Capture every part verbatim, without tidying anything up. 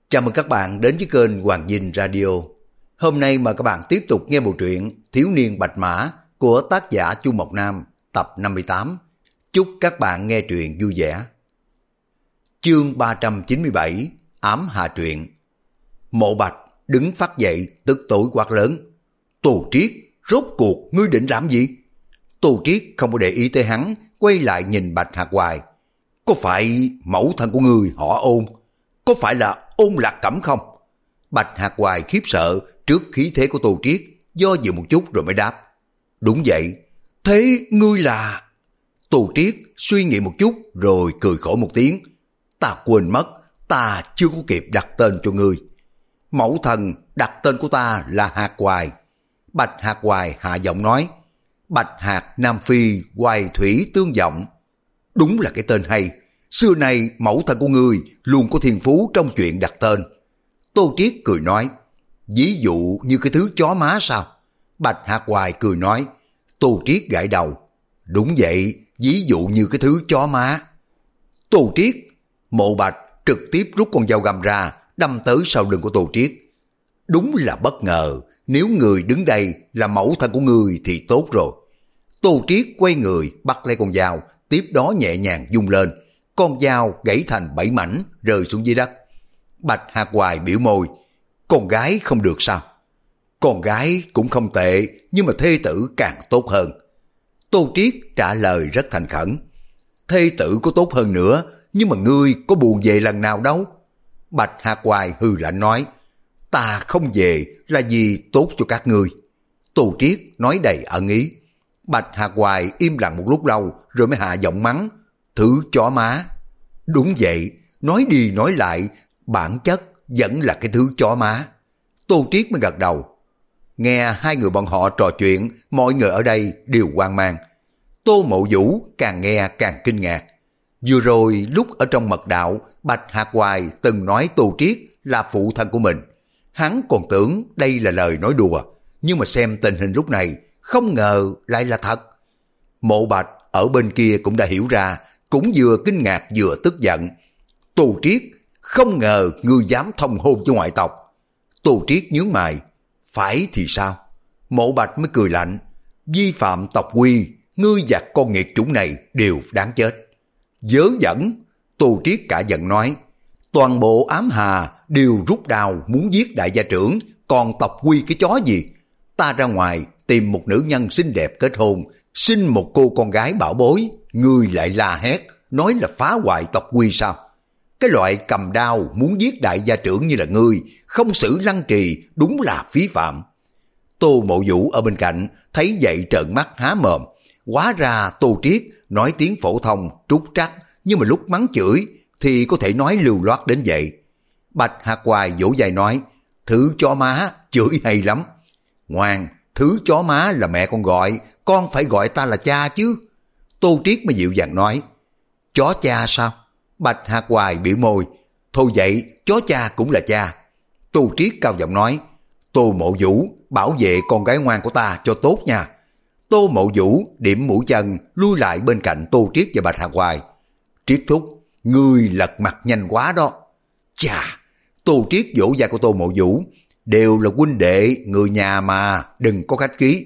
Chào mừng các bạn đến với kênh Hoàng Dinh Radio. Hôm nay mời các bạn tiếp tục nghe bộ truyện Thiếu niên Bạch Mã của tác giả Chu Mộc Nam tập năm mươi tám. Chúc các bạn nghe truyện vui vẻ. Chương ba trăm chín mươi bảy, ám hạ truyện. Mộ Bạch đứng phát dậy tức tối quát lớn. Tô Triết, rốt cuộc ngươi định làm gì? Tô Triết không có để ý tới hắn, quay lại nhìn Bạch Hạc Hoài. Có phải mẫu thân của ngươi họ Ôn? Có phải là Ôn Lạc Cẩm không? Bạch Hạc Hoài khiếp sợ trước khí thế của Tô Triết, do dự một chút rồi mới đáp. Đúng vậy. Thế ngươi là... Tô Triết suy nghĩ một chút rồi cười khổ một tiếng. Ta quên mất, ta chưa có kịp đặt tên cho ngươi. Mẫu thần đặt tên của ta là Hạc Hoài. Bạch Hạc Hoài hạ giọng nói. Bạch Hạc Nam Phi Hoài Thủy Tương Vọng. Đúng là cái tên hay. Xưa nay mẫu thân của ngươi luôn có thiên phú trong chuyện đặt tên. Tô Triết cười nói. Ví dụ như cái thứ chó má sao? Bạch Hạc Hoài cười nói. Tô Triết gãi đầu. Đúng vậy, ví dụ như cái thứ chó má. Tô Triết. Mộ Bạch trực tiếp rút con dao găm ra, đâm tới sau lưng của Tô Triết. Đúng là bất ngờ, nếu người đứng đây là mẫu thân của ngươi thì tốt rồi. Tô Triết quay người bắt lấy con dao, tiếp đó nhẹ nhàng vung lên. Con dao gãy thành bảy mảnh rơi xuống dưới đất. Bạch Hạc Hoài biểu môi. Con gái không được sao? Con gái cũng không tệ, nhưng mà thê tử càng tốt hơn. Tô Triết trả lời rất thành khẩn. Thê tử có tốt hơn nữa, nhưng mà ngươi có buồn về lần nào đâu? Bạch Hạc Hoài hừ lạnh nói. Ta không về là vì tốt cho các ngươi. Tô Triết nói đầy ẩn ý. Bạch Hạc Hoài im lặng một lúc lâu rồi mới hạ giọng mắng. Thứ chó má. Đúng vậy, nói đi nói lại, bản chất vẫn là cái thứ chó má. Tô Triết mới gật đầu. Nghe hai người bọn họ trò chuyện, mọi người ở đây đều hoang mang. Tô Mộ Vũ càng nghe càng kinh ngạc. Vừa rồi lúc ở trong mật đạo, Bạch Hạc Hoài từng nói Tô Triết là phụ thân của mình. Hắn còn tưởng đây là lời nói đùa, nhưng mà xem tình hình lúc này, không ngờ lại là thật. Mộ Bạch ở bên kia cũng đã hiểu ra, cũng vừa kinh ngạc vừa tức giận. Tô Triết, không ngờ ngươi dám thông hôn với ngoại tộc. Tô Triết nhướng mày. Phải thì sao? Mộ Bạch mới cười lạnh. Vi phạm tộc quy, ngươi và con nghiệt chủng này đều đáng chết. Dớ dẫn. Tô Triết cả giận nói. Toàn bộ ám hà đều rút đao muốn giết đại gia trưởng, còn tộc quy cái chó gì? Ta ra ngoài tìm một nữ nhân xinh đẹp kết hôn, sinh một cô con gái bảo bối, ngươi lại la hét, nói là phá hoại tộc quy sao? Cái loại cầm đao muốn giết đại gia trưởng như là ngươi, không xử lăng trì, đúng là phí phạm. Tô Mộ Vũ ở bên cạnh, thấy vậy trợn mắt há mồm. Hóa ra Tô Triết nói tiếng phổ thông, trúc trắc, nhưng mà lúc mắng chửi thì có thể nói lưu loát đến vậy. Bạch Hạc Hoài vỗ vai nói, thứ chó má, chửi hay lắm. Ngoan, thứ chó má là mẹ con gọi, con phải gọi ta là cha chứ. Tô Triết mới dịu dàng nói, chó cha sao? Bạch Hạc Hoài biểu môi, thôi vậy, chó cha cũng là cha. Tô Triết cao giọng nói, Tô Mộ Vũ, bảo vệ con gái ngoan của ta cho tốt nha. Tô Mộ Vũ điểm mũi chân lui lại bên cạnh Tô Triết và Bạch Hạc Hoài. Triết thúc, ngươi lật mặt nhanh quá đó. Chà, Tô Triết vỗ vai của Tô Mộ Vũ, đều là huynh đệ, người nhà mà, đừng có khách khí.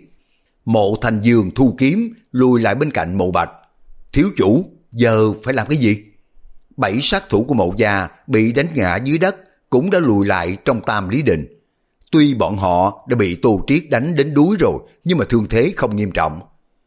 Mộ Thành Dương thu kiếm, lùi lại bên cạnh Mộ Bạch. Thiếu chủ, giờ phải làm cái gì? Bảy sát thủ của Mộ gia bị đánh ngã dưới đất, cũng đã lùi lại trong Tam Lý Đình. Tuy bọn họ đã bị Tô Triết đánh đến đuối rồi, nhưng mà thương thế không nghiêm trọng.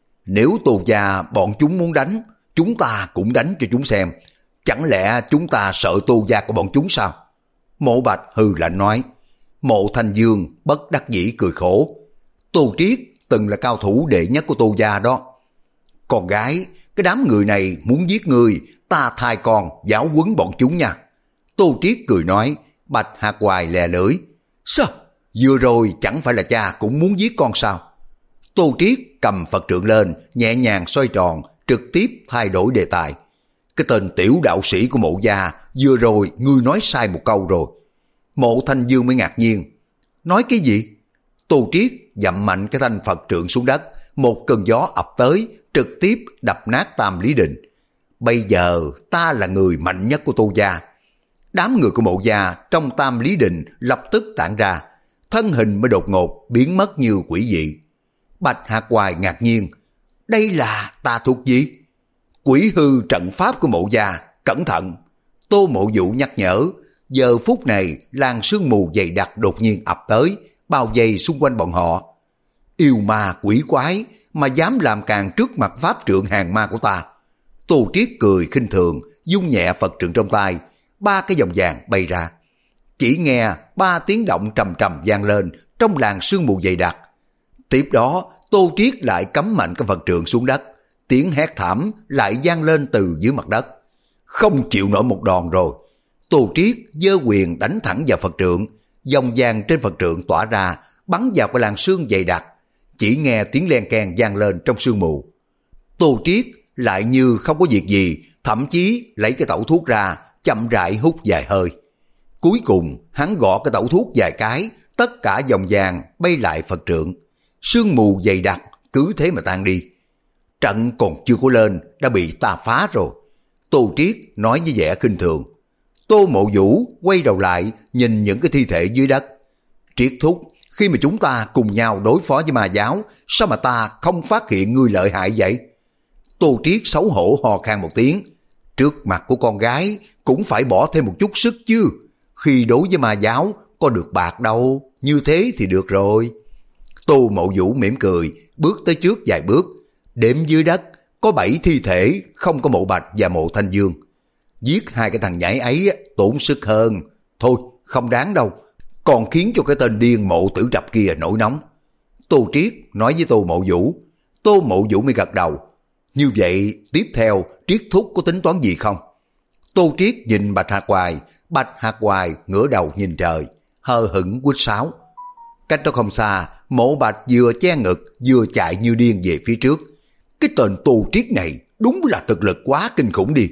Nếu Tô gia bọn chúng muốn đánh, chúng ta cũng đánh cho chúng xem. Chẳng lẽ chúng ta sợ Tô gia của bọn chúng sao? Mộ Bạch hừ lạnh nói. Mộ Thanh Dương bất đắc dĩ cười khổ. Tô Triết từng là cao thủ đệ nhất của Tô gia đó. Con gái, cái đám người này muốn giết người, ta thay con giáo huấn bọn chúng nha. Tô Triết cười nói. Bạch Hạc Hoài lè lưỡi. Sao? Vừa rồi chẳng phải là cha cũng muốn giết con sao? Tô Triết cầm Phật trượng lên, nhẹ nhàng xoay tròn, trực tiếp thay đổi đề tài. Cái tên tiểu đạo sĩ của Mộ gia, vừa rồi ngươi nói sai một câu rồi. Mộ Thanh Dương mới ngạc nhiên. Nói cái gì? Tô Triết dậm mạnh cái thanh Phật trượng xuống đất, một cơn gió ập tới, trực tiếp đập nát Tam Lý Đình. Bây giờ ta là người mạnh nhất của Tô gia. đám người của Mộ gia trong Tam Lý Đình lập tức tản ra, thân hình mới đột ngột biến mất như quỷ dị. Bạch Hạc Hoài ngạc nhiên, đây là tà thuật gì? Quỷ hư trận pháp của Mộ gia, cẩn thận. Tô Mộ Vũ nhắc nhở. Giờ phút này làn sương mù dày đặc đột nhiên ập tới, bao vây xung quanh bọn họ. Yêu ma quỷ quái mà dám làm càng trước mặt pháp trượng hàng ma của ta. Tô Triết cười khinh thường, dung nhẹ Phật trượng trong tay, ba cái vòng vàng bay ra. Chỉ nghe ba tiếng động trầm trầm vang lên trong làn sương mù dày đặc. Tiếp đó Tô Triết lại cắm mạnh cái Phật trượng xuống đất, tiếng hét thảm lại vang lên từ dưới mặt đất. Không chịu nổi một đòn rồi. Tô Triết giơ quyền đánh thẳng vào Phật trượng, dòng vàng trên Phật trượng tỏa ra, bắn vào cái làn sương dày đặc. Chỉ nghe tiếng len keng vang lên trong sương mù. Tô Triết lại như không có việc gì, thậm chí lấy cái tẩu thuốc ra, chậm rãi hút vài hơi. Cuối cùng hắn gõ cái tẩu thuốc vài cái, tất cả dòng vàng bay lại Phật trượng. Sương mù dày đặc cứ thế mà tan đi. Trận còn chưa có lên đã bị ta phá rồi. Tô Triết nói với vẻ khinh thường. Tô Mộ Vũ quay đầu lại nhìn những cái thi thể dưới đất. Triết thúc, khi mà chúng ta cùng nhau đối phó với ma giáo, sao mà ta không phát hiện ngươi lợi hại vậy? Tô Triết xấu hổ hò khan một tiếng. Trước mặt của con gái cũng phải bỏ thêm một chút sức chứ. Khi đối với ma giáo có được bạc đâu, như thế thì được rồi. Tô Mộ Vũ mỉm cười, bước tới trước vài bước. Đếm dưới đất có bảy thi thể, không có Mộ Bạch và Mộ Thanh Dương. Giết hai cái thằng nhãi ấy tốn sức hơn. Thôi không đáng đâu, còn khiến cho cái tên điên Mộ Tử Trập kia nổi nóng. Tô Triết nói với Tô Mộ Vũ. Tô Mộ Vũ mới gật đầu. Như vậy tiếp theo Triết thúc có tính toán gì không? Tô Triết nhìn Bạch Hạc Hoài. Bạch Hạc Hoài ngửa đầu nhìn trời, hờ hững quýt sáo. Cách đó không xa, Mộ Bạch vừa che ngực vừa chạy như điên về phía trước. Cái tên Tô Triết này đúng là thực lực quá kinh khủng đi.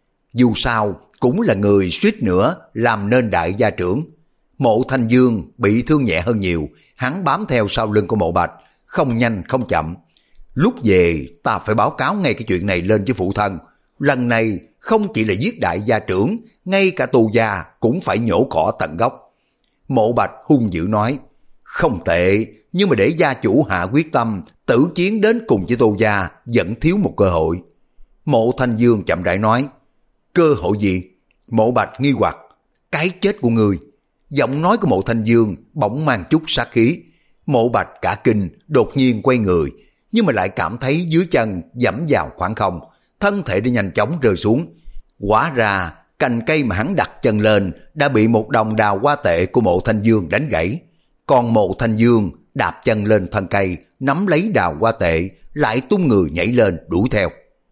Dù sao cũng là người suýt nữa làm nên đại gia trưởng. Mộ Thanh Dương bị thương nhẹ hơn nhiều, hắn bám theo sau lưng của Mộ Bạch, không nhanh không chậm. Lúc về ta phải báo cáo ngay cái chuyện này lên với phụ thân. Lần này không chỉ là giết đại gia trưởng, ngay cả Tô gia cũng phải nhổ cỏ tận gốc. Mộ Bạch hung dữ nói, không tệ, nhưng mà để gia chủ hạ quyết tâm tử chiến đến cùng với Tô gia vẫn thiếu một cơ hội. Mộ Thanh Dương chậm rãi nói, cơ hội gì? Mộ Bạch nghi hoặc, cái chết của người. Giọng nói của Mộ Thanh Dương bỗng mang chút sát khí. Mộ Bạch cả kinh, đột nhiên quay người, nhưng mà lại cảm thấy dưới chân dẫm vào khoảng không, thân thể đã nhanh chóng rơi xuống. Hóa ra cành cây mà hắn đặt chân lên đã bị một đồng đào hoa tệ của Mộ Thanh Dương đánh gãy. Còn Mộ Thanh Dương đạp chân lên thân cây, nắm lấy đào hoa tệ, lại tung người nhảy lên đuổi theo.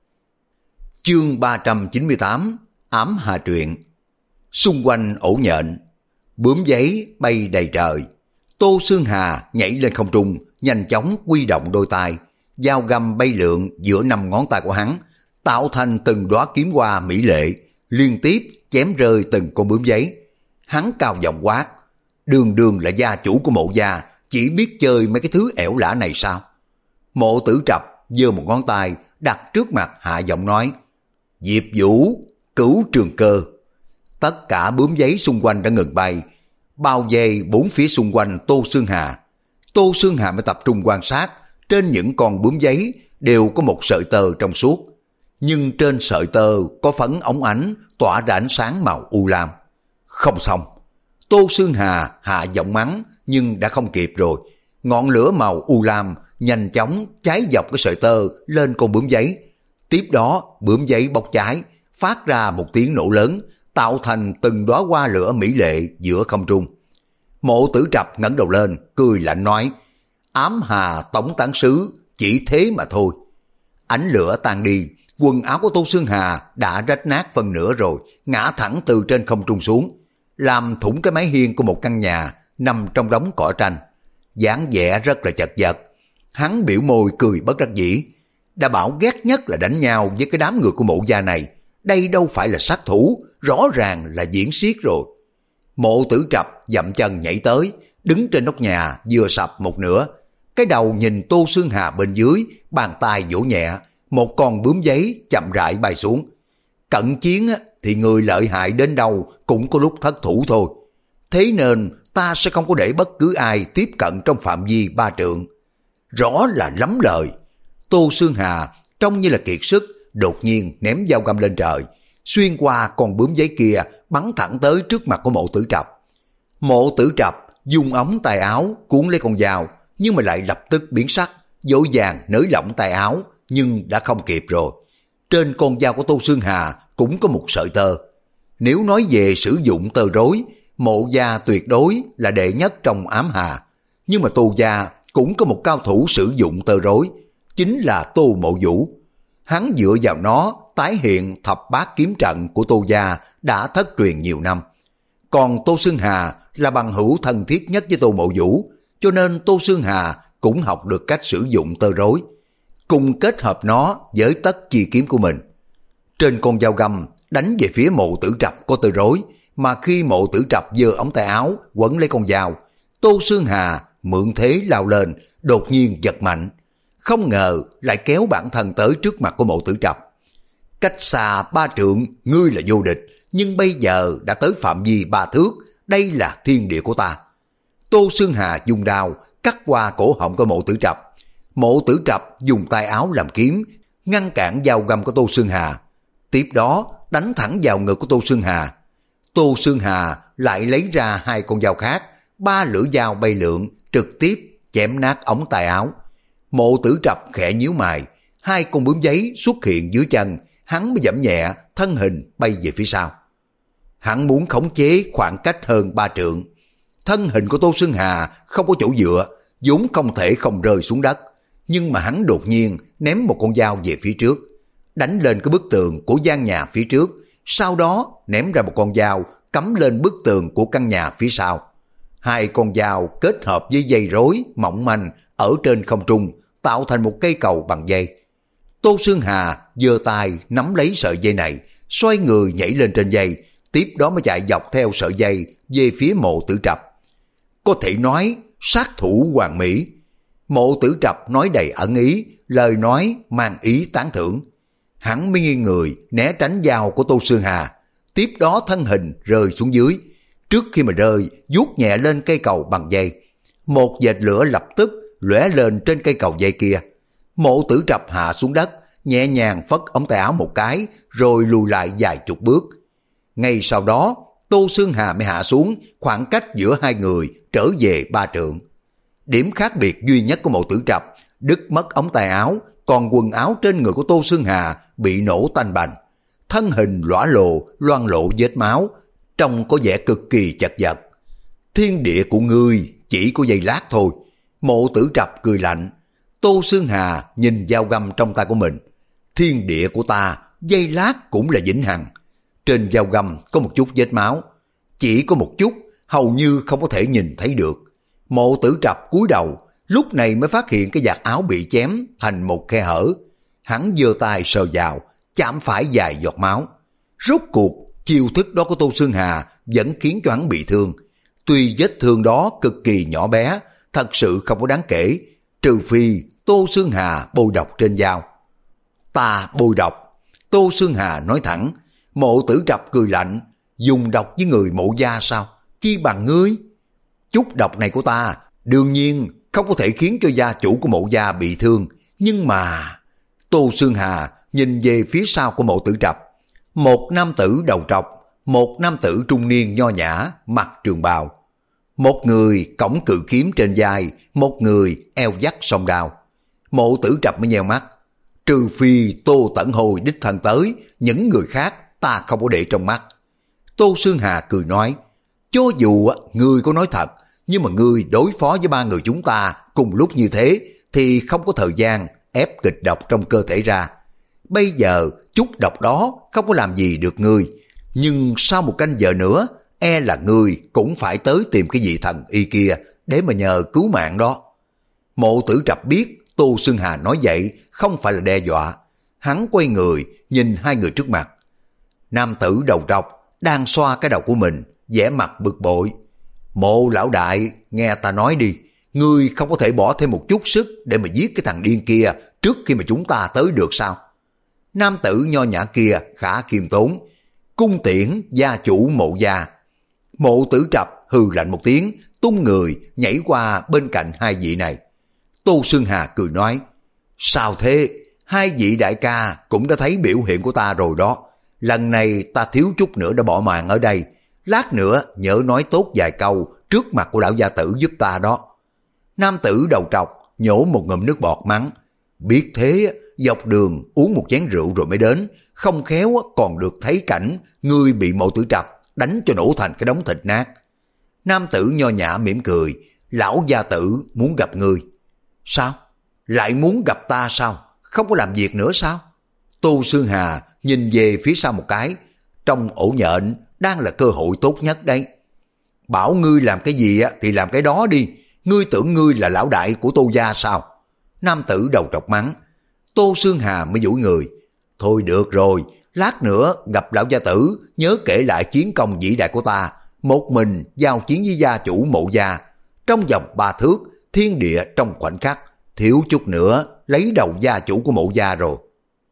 Chương ba trăm chín mươi tám, Ám Hà Truyện. Xung quanh ổ nhện, bướm giấy bay đầy trời. Tô Xương Hà nhảy lên không trung, nhanh chóng quy động đôi tay, dao găm bay lượn giữa năm ngón tay của hắn, tạo thành từng đóa kiếm hoa mỹ lệ, liên tiếp chém rơi từng con bướm giấy. Hắn cao giọng quát, đường đường là gia chủ của Mộ gia, chỉ biết chơi mấy cái thứ ẻo lả này sao? Mộ Tử Trập giơ một ngón tay đặt trước mặt, hạ giọng nói, Diệp Vũ, Cửu Trường Cơ. Tất cả bướm giấy xung quanh đã ngừng bay, bao vây bốn phía xung quanh Tô Xương Hà. Tô Xương Hà mới tập trung quan sát, trên những con bướm giấy đều có một sợi tơ trong suốt, nhưng trên sợi tơ có phấn óng ánh tỏa ra ánh sáng màu u lam. Không xong. Tô Xương Hà hạ giọng mắng, nhưng đã không kịp rồi. Ngọn lửa màu u lam nhanh chóng cháy dọc cái sợi tơ lên con bướm giấy. Tiếp đó bướm giấy bốc cháy, phát ra một tiếng nổ lớn, tạo thành từng đóa hoa lửa mỹ lệ giữa không trung. Mộ Tử Trập ngẩng đầu lên, cười lạnh nói, Ám Hà Tống Tán Sứ, chỉ thế mà thôi. Ánh lửa tan đi, quần áo của Tô Xương Hà đã rách nát phần nửa rồi, ngã thẳng từ trên không trung xuống, làm thủng cái mái hiên của một căn nhà nằm trong đống cỏ tranh. Dáng vẻ rất là chật vật. Hắn biểu môi cười bất đắc dĩ. Đã bảo ghét nhất là đánh nhau với cái đám người của Mộ gia này. Đây đâu phải là sát thủ, rõ ràng là diễn xiết rồi. Mộ Tử Trập dậm chân nhảy tới, đứng trên nóc nhà vừa sập một nửa. Cái đầu nhìn Tô Xương Hà bên dưới, bàn tay vỗ nhẹ, một con bướm giấy chậm rãi bay xuống. Cận chiến thì người lợi hại đến đâu cũng có lúc thất thủ thôi. Thế nên ta sẽ không có để bất cứ ai tiếp cận trong phạm vi ba trượng. Rõ là lắm lời. Tô Xương Hà trông như là kiệt sức, đột nhiên ném dao găm lên trời, xuyên qua con bướm giấy kia, bắn thẳng tới trước mặt của Mộ Tử Trập. Mộ Tử Trập dùng ống tay áo cuốn lấy con dao, nhưng mà lại lập tức biến sắc, vội vàng nới lỏng tay áo, nhưng đã không kịp rồi. Trên con dao của Tô Xương Hà cũng có một sợi tơ. Nếu nói về sử dụng tơ rối, Mộ gia tuyệt đối là đệ nhất trong ám hà. Nhưng mà Tô gia cũng có một cao thủ sử dụng tơ rối, chính là Tô Mộ Vũ. Hắn dựa vào nó tái hiện thập bát kiếm trận của Tô gia đã thất truyền nhiều năm. Còn Tô Xương Hà là bằng hữu thân thiết nhất với Tô Mộ Vũ, cho nên Tô Xương Hà cũng học được cách sử dụng tơ rối, cùng kết hợp nó với tất chi kiếm của mình. Trên con dao găm đánh về phía Mộ Tử Trập có tơ rối, mà khi Mộ Tử Trập giơ ống tay áo quấn lấy con dao, Tô Xương Hà mượn thế lao lên, đột nhiên giật mạnh, không ngờ lại kéo bản thân tới trước mặt của Mộ Tử Trập. Cách xa ba trượng ngươi là vô địch, nhưng bây giờ đã tới phạm vi ba thước, đây là thiên địa của ta. Tô Xương Hà dùng đao cắt qua cổ họng của Mộ Tử Trập. Mộ Tử Trập dùng tay áo làm kiếm ngăn cản dao găm của Tô Xương Hà, tiếp đó đánh thẳng vào ngực của Tô Xương Hà. Tô Xương Hà lại lấy ra hai con dao khác, ba lưỡi dao bay lượn trực tiếp chém nát ống tay áo. Mộ Tử Trập khẽ nhíu mày, hai con bướm giấy xuất hiện dưới chân, hắn mới giẫm nhẹ, thân hình bay về phía sau. Hắn muốn khống chế khoảng cách hơn ba trượng. Thân hình của Tô Xương Hà không có chỗ dựa, vốn không thể không rơi xuống đất, nhưng mà hắn đột nhiên ném một con dao về phía trước, đánh lên cái bức tường của gian nhà phía trước, sau đó ném ra một con dao cắm lên bức tường của căn nhà phía sau. Hai con dao kết hợp với dây rối mỏng manh ở trên không trung, tạo thành một cây cầu bằng dây. Tô Xương Hà giơ tay nắm lấy sợi dây này, xoay người nhảy lên trên dây, tiếp đó mới chạy dọc theo sợi dây về phía Mộ Tử Trập. Có thể nói sát thủ hoàn mỹ. Mộ Tử Trập nói đầy ẩn ý, lời nói mang ý tán thưởng. Hắn mới nghiêng người né tránh dao của Tô Xương Hà, tiếp đó thân hình rơi xuống dưới. Trước khi mà rơi, vuốt nhẹ lên cây cầu bằng dây. Một vệt lửa lập tức lóe lên trên cây cầu dây kia. Mộ Tử Trập hạ xuống đất, nhẹ nhàng phất ống tay áo một cái, rồi lùi lại vài chục bước. Ngay sau đó, Tô Xương Hà mới hạ xuống, khoảng cách giữa hai người trở về ba trượng. Điểm khác biệt duy nhất của Mộ Tử Trập, đứt mất ống tay áo, còn quần áo trên người của Tô Xương Hà bị nổ tanh bành. Thân hình lõa lồ, loang lộ vết máu, trông có vẻ cực kỳ chật vật. Thiên địa của ngươi chỉ có giây lát thôi. Mộ Tử Trập cười lạnh. Tô Xương Hà nhìn dao găm trong tay của mình. Thiên địa của ta, giây lát cũng là vĩnh hằng. Trên dao găm có một chút vết máu, chỉ có một chút, hầu như không có thể nhìn thấy được. Mộ Tử Trập cúi đầu, lúc này mới phát hiện cái vạt áo bị chém thành một khe hở. Hắn giơ tay sờ vào, chạm phải vài giọt máu. Rốt cuộc, chiêu thức đó của Tô Xương Hà vẫn khiến cho hắn bị thương. Tuy vết thương đó cực kỳ nhỏ bé, thật sự không có đáng kể, trừ phi Tô Xương Hà bôi độc trên dao. Ta bôi độc. Tô Xương Hà nói thẳng. Mộ Tử Trập cười lạnh. Dùng độc với người Mộ gia sao? Chi bằng ngươi? Chút độc này của ta đương nhiên không có thể khiến cho gia chủ của Mộ gia bị thương, nhưng mà... Tô Xương Hà nhìn về phía sau của Mộ Tử Trập. Một nam tử đầu trọc, một nam tử trung niên nho nhã, mặc trường bào. Một người cõng cự kiếm trên vai, một người eo dắt song đao. Mộ Tử Trập mới nheo mắt. Trừ phi Tô Tẩn Hồi đích thân tới, những người khác ta không có để trong mắt. Tô Xương Hà cười nói, cho dù ngươi có nói thật, nhưng mà ngươi đối phó với ba người chúng ta cùng lúc như thế, thì không có thời gian ép kịch độc trong cơ thể ra. Bây giờ chút độc đó không có làm gì được ngươi, nhưng sau một canh giờ nữa, e là ngươi cũng phải tới tìm cái vị thần y kia để mà nhờ cứu mạng đó. Mộ Tử Trập biết Tô Xương Hà nói vậy không phải là đe dọa. Hắn quay người nhìn hai người trước mặt. Nam tử đầu trọc đang xoa cái đầu của mình, vẻ mặt bực bội. Mộ lão đại, nghe ta nói đi, ngươi không có thể bỏ thêm một chút sức để mà giết cái thằng điên kia trước khi mà chúng ta tới được sao? Nam tử nho nhã kia khá khiêm tốn. cung tiễn gia chủ Mộ gia. Mộ Tử Trập hừ lạnh một tiếng, tung người nhảy qua bên cạnh hai vị này. Tô Sương Hà cười nói, sao thế, hai vị đại ca cũng đã thấy biểu hiện của ta rồi đó. Lần này ta thiếu chút nữa đã bỏ mạng ở đây, lát nữa nhớ nói tốt vài câu trước mặt của lão gia tử giúp ta đó. Nam tử đầu trọc nhổ một ngụm nước bọt mắng, biết thế dọc đường uống một chén rượu rồi mới đến, không khéo còn được thấy cảnh ngươi bị Mộ Tử Trập đánh cho nổ thành cái đống thịt nát. Nam tử nho nhã mỉm cười, lão gia tử muốn gặp ngươi. Sao? Lại muốn gặp ta sao? Không có làm việc nữa sao? Tô Sương Hà nhìn về phía sau một cái, trong ổ nhện đang là cơ hội tốt nhất đấy. Bảo ngươi làm cái gì thì làm cái đó đi, ngươi tưởng ngươi là lão đại của Tô gia sao? Nam tử đầu trọc mắng. Tô Sương Hà mới duỗi người, thôi được rồi, lát nữa gặp lão gia tử nhớ kể lại chiến công vĩ đại của ta, một mình giao chiến với gia chủ Mộ gia, trong vòng ba thước, thiên địa trong khoảnh khắc, thiếu chút nữa lấy đầu gia chủ của Mộ gia rồi.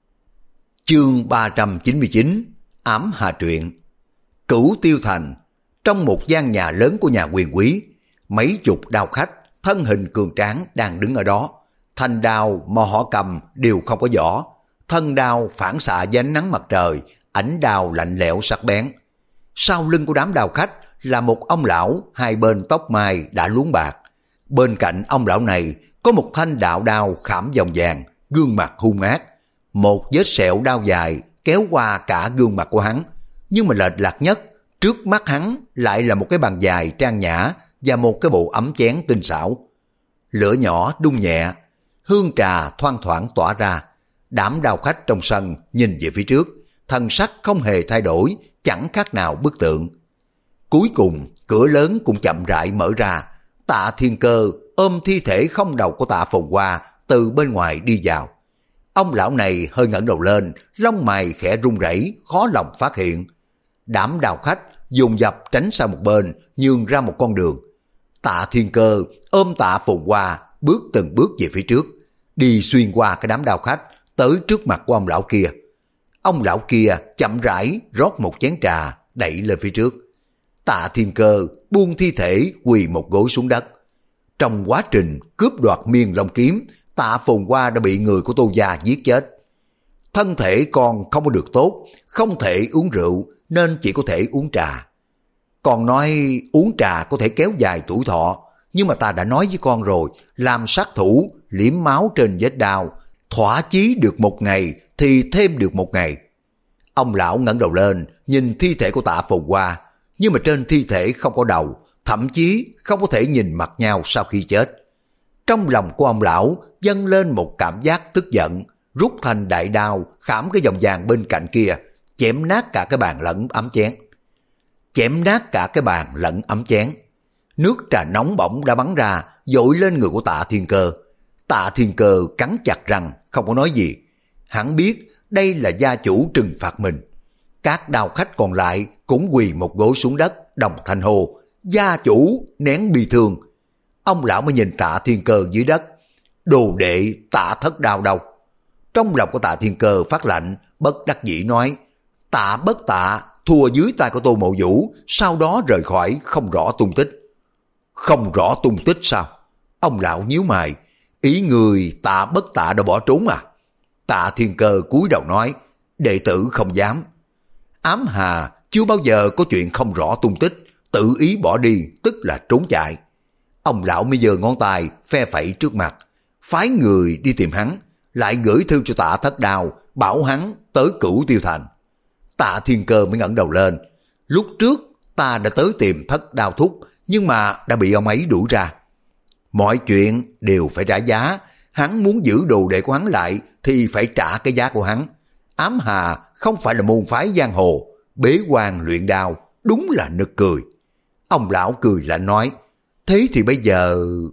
Chương ba trăm chín mươi chín, ám hà truyện. Cửu Tiêu Thành, trong một gian nhà lớn của nhà quyền quý, mấy chục đao khách thân hình cường tráng đang đứng ở đó. Thanh đao mà họ cầm đều không có vỏ, thân đao phản xạ dưới ánh nắng mặt trời, ánh đao lạnh lẽo sắc bén. Sau lưng của đám đao khách là một ông lão, hai bên tóc mai đã luống bạc. Bên cạnh ông lão này có một thanh đạo đao khảm vòng vàng, gương mặt hung ác. Một vết sẹo đao dài kéo qua cả gương mặt của hắn, nhưng mà lệch lạc nhất, trước mắt hắn lại là một cái bàn dài trang nhã và một cái bộ ấm chén tinh xảo. Lửa nhỏ đun nhẹ, hương trà thoang thoảng tỏa ra. Đám đao khách trong sân nhìn về phía trước, thần sắc không hề thay đổi, chẳng khác nào bức tượng. Cuối cùng cửa lớn cũng chậm rãi mở ra. Tạ Thiên Cơ ôm thi thể không đầu của Tạ Phồn Hoa từ bên ngoài đi vào. Ông lão này hơi ngẩng đầu lên, lông mày khẽ run rẩy, khó lòng phát hiện. Đám đao khách dùng dập tránh sang một bên, nhường ra một con đường. Tạ Thiên Cơ ôm Tạ Phồn Hoa bước từng bước về phía trước, đi xuyên qua cái đám đao khách tới trước mặt của ông lão kia. Ông lão kia chậm rãi rót một chén trà đẩy lên phía trước. Tạ Thiên Cơ buông thi thể quỳ một gối xuống đất. Trong quá trình cướp đoạt miên long kiếm, Tạ Phồn Hoa đã bị người của Tô gia giết chết. Thân thể con không có được tốt, không thể uống rượu nên chỉ có thể uống trà. Con nói uống trà có thể kéo dài tuổi thọ, nhưng mà ta đã nói với con rồi, làm sát thủ liếm máu trên vết đao, thỏa chí được một ngày thì thêm được một ngày. Ông lão ngẩng đầu lên nhìn thi thể của Tạ Phồn Hoa, nhưng mà trên thi thể không có đầu, thậm chí không có thể nhìn mặt nhau sau khi chết. Trong lòng của ông lão dâng lên một cảm giác tức giận, rút thành đại đao khảm cái vòng vàng bên cạnh kia, chém nát cả cái bàn lẫn ấm chén. Chém nát cả cái bàn lẫn ấm chén. Nước trà nóng bỏng đã bắn ra, dội lên người của Tạ Thiên Cơ. Tạ Thiên Cơ cắn chặt răng, không có nói gì. Hắn biết đây là gia chủ trừng phạt mình. Các đao khách còn lại cũng quỳ một gối xuống đất, đồng thanh hô, gia chủ nén bi thương. Ông lão mới nhìn Tạ Thiên Cơ dưới đất. Đồ đệ Tạ thất đao đâu? Trong lòng của Tạ Thiên Cơ phát lạnh, bất đắc dĩ nói, Tạ bất Tạ thua dưới tay của Tô Mộ Vũ, sau đó rời khỏi không rõ tung tích. Không rõ tung tích sao? Ông lão nhíu mày, ý người Tạ bất Tạ đã bỏ trốn à? Tạ Thiên Cơ cúi đầu nói, đệ tử không dám. Ám Hà chưa bao giờ có chuyện không rõ tung tích, tự ý bỏ đi tức là trốn chạy. Ông lão mới giơ ngón tay phe phẩy trước mặt, phái người đi tìm hắn, lại gửi thư cho Tạ thất đao, bảo hắn tới Cửu Tiêu Thành. Tạ Thiên Cơ mới ngẩng đầu lên, lúc trước ta đã tới tìm thất đao thúc, nhưng mà đã bị ông ấy đuổi ra. Mọi chuyện đều phải trả giá, hắn muốn giữ đồ đệ của hắn lại thì phải trả cái giá của hắn. Ám Hà không phải là môn phái giang hồ, bế quan luyện đao, đúng là nực cười. Ông lão cười lạnh nói, thế thì bây giờ...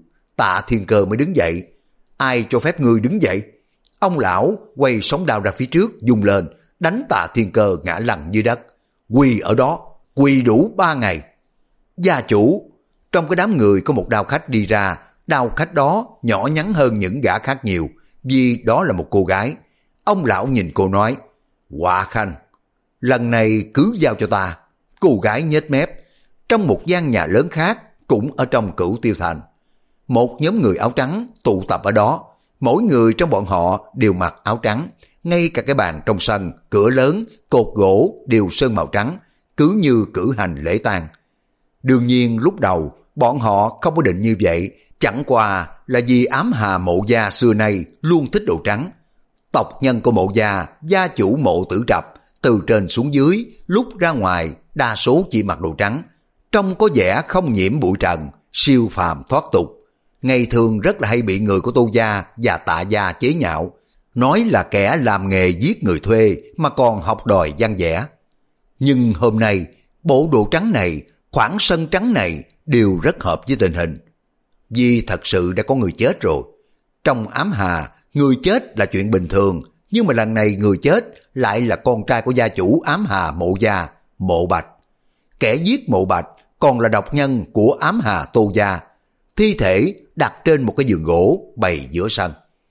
Tạ Thiên Cơ mới đứng dậy. Ai cho phép ngươi đứng dậy? Ông lão quay sóng đao ra phía trước, dùng lên, đánh Tạ Thiên Cơ ngã lăn dưới đất. Quỳ ở đó, quỳ đủ ba ngày. Gia chủ, trong cái đám người có một đao khách đi ra, đao khách đó nhỏ nhắn hơn những gã khác nhiều, vì đó là một cô gái. Ông lão nhìn cô nói, Họa Khanh. lần này cứ giao cho ta. Cô gái nhếch mép. Trong một gian nhà lớn khác, cũng ở trong Cửu Tiêu Thành, một nhóm người áo trắng tụ tập ở đó. Mỗi người trong bọn họ đều mặc áo trắng, ngay cả cái bàn trong sân, cửa lớn, cột gỗ đều sơn màu trắng, cứ như cử hành lễ tang. Đương nhiên lúc đầu bọn họ không có định như vậy, chẳng qua là vì Ám Hà Mộ gia xưa nay luôn thích đồ trắng. Tộc nhân của Mộ gia, gia chủ Mộ Tử Trập, từ trên xuống dưới, lúc ra ngoài đa số chỉ mặc đồ trắng, trông có vẻ không nhiễm bụi trần, siêu phàm thoát tục. Ngày thường rất là hay bị người của Tô gia và Tạ gia chế nhạo, nói là kẻ làm nghề giết người thuê mà còn học đòi văn vẽ. Nhưng hôm nay, bộ đồ trắng này, khoảng sân trắng này đều rất hợp với tình hình. Vì thật sự đã có người chết rồi. Trong Ám Hà, người chết là chuyện bình thường, nhưng mà lần này người chết lại là con trai của gia chủ Ám Hà Mộ gia, Mộ Bạch. Kẻ giết Mộ Bạch còn là độc nhân của Ám Hà Tô gia. Thi thể đặt trên một cái giường gỗ bày giữa sân.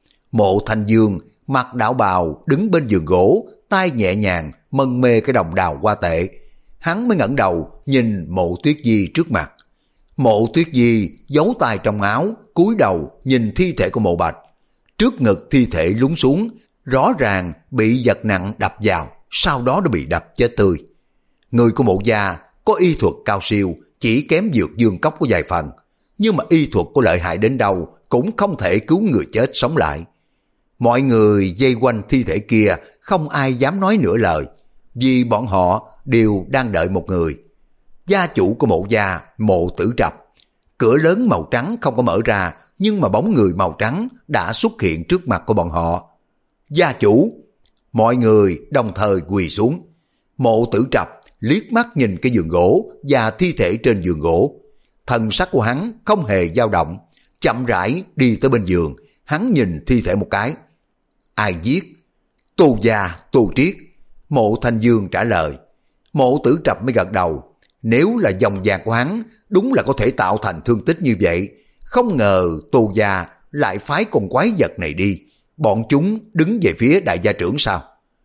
Mộ Thanh Dương mặc đạo bào đứng bên giường gỗ, tay nhẹ nhàng mân mê cái đồng đào hoa tệ. Hắn mới ngẩng đầu nhìn Mộ Tuyết Di trước mặt. Mộ Tuyết Di giấu tay trong áo, cúi đầu nhìn thi thể của Mộ Bạch. Trước ngực thi thể lún xuống, rõ ràng bị vật nặng đập vào, sau đó đã bị đập chết tươi. Người của Mộ gia có y thuật cao siêu, chỉ kém Dược Dương Cốc có vài phần, nhưng mà y thuật có lợi hại đến đâu cũng không thể cứu người chết sống lại. Mọi người vây quanh thi thể kia, không ai dám nói nửa lời, vì bọn họ đều đang đợi một người. Gia chủ của Mộ gia, Mộ Tử Trập. Cửa lớn màu trắng không có mở ra, nhưng mà bóng người màu trắng đã xuất hiện trước mặt của bọn họ. Gia chủ! Mọi người đồng thời quỳ xuống. Mộ Tử Trập liếc mắt nhìn cái giường gỗ và thi thể trên giường gỗ. Thần sắc của hắn không hề dao động, chậm rãi đi tới bên giường. Hắn nhìn thi thể một cái. Ai giết? Tô gia, Tô Triết. Mộ Thanh Dương trả lời. Mộ Tử Trập mới gật đầu. Nếu là dòng vàng của hắn, đúng là có thể tạo thành thương tích như vậy. Không ngờ Tô gia lại phái con quái vật này đi. Bọn chúng đứng về phía đại gia trưởng sao?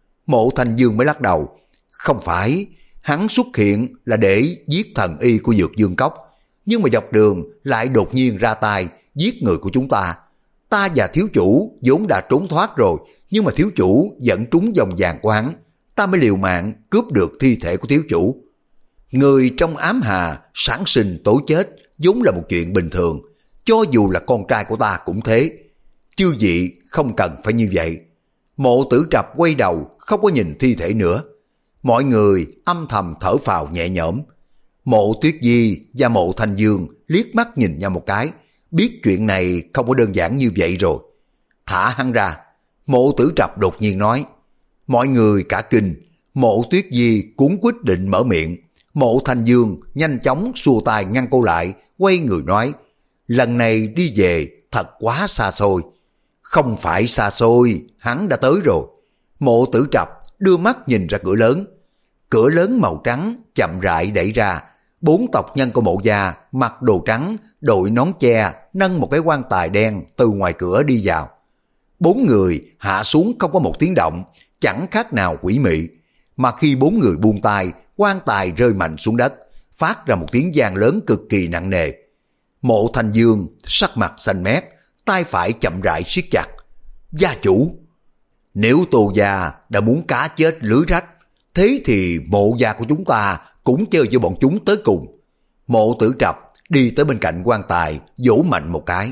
Mộ Thanh Dương mới lắc đầu. Không phải, hắn xuất hiện là để giết thần y của Dược Dương Cốc, nhưng mà dọc đường lại đột nhiên ra tay giết người của chúng ta. Ta và thiếu chủ vốn đã trốn thoát rồi, nhưng mà thiếu chủ vẫn trúng vòng vàng của hắn, ta mới liều mạng cướp được thi thể của thiếu chủ. Người trong Ám Hà sản sinh tối chết vốn là một chuyện bình thường, cho dù là con trai của ta cũng thế. Chư vị không cần phải như vậy. Mộ Tử Trập quay đầu không có nhìn thi thể nữa. Mọi người âm thầm thở phào nhẹ nhõm. Mộ Tuyết Di và Mộ Thanh Dương liếc mắt nhìn nhau một cái, biết chuyện này không có đơn giản như vậy rồi. Thả hắn ra. Mộ Tử Trập đột nhiên nói. Mọi người cả kinh. Mộ Tuyết Di cuống quýt định mở miệng. Mộ Thanh Dương nhanh chóng xua tay ngăn cô lại, quay người nói. Lần này đi về thật quá xa xôi. Không phải xa xôi, hắn đã tới rồi. Mộ Tử Trập đưa mắt nhìn ra cửa lớn. Cửa lớn màu trắng chậm rãi đẩy ra. Bốn tộc nhân của Mộ gia mặc đồ trắng, đội nón che, nâng một cái quan tài đen từ ngoài cửa đi vào. Bốn người hạ xuống không có một tiếng động, chẳng khác nào quỷ mị. Mà khi bốn người buông tay, quan tài rơi mạnh xuống đất, phát ra một tiếng vang lớn cực kỳ nặng nề. Mộ Thanh Dương sắc mặt xanh mét, tay phải chậm rãi siết chặt. Gia chủ! Nếu Tô gia đã muốn cá chết lưới rách, thế thì Mộ gia của chúng ta cũng chơi với bọn chúng tới cùng. Mộ Tử Trập đi tới bên cạnh quan tài, vỗ mạnh một cái.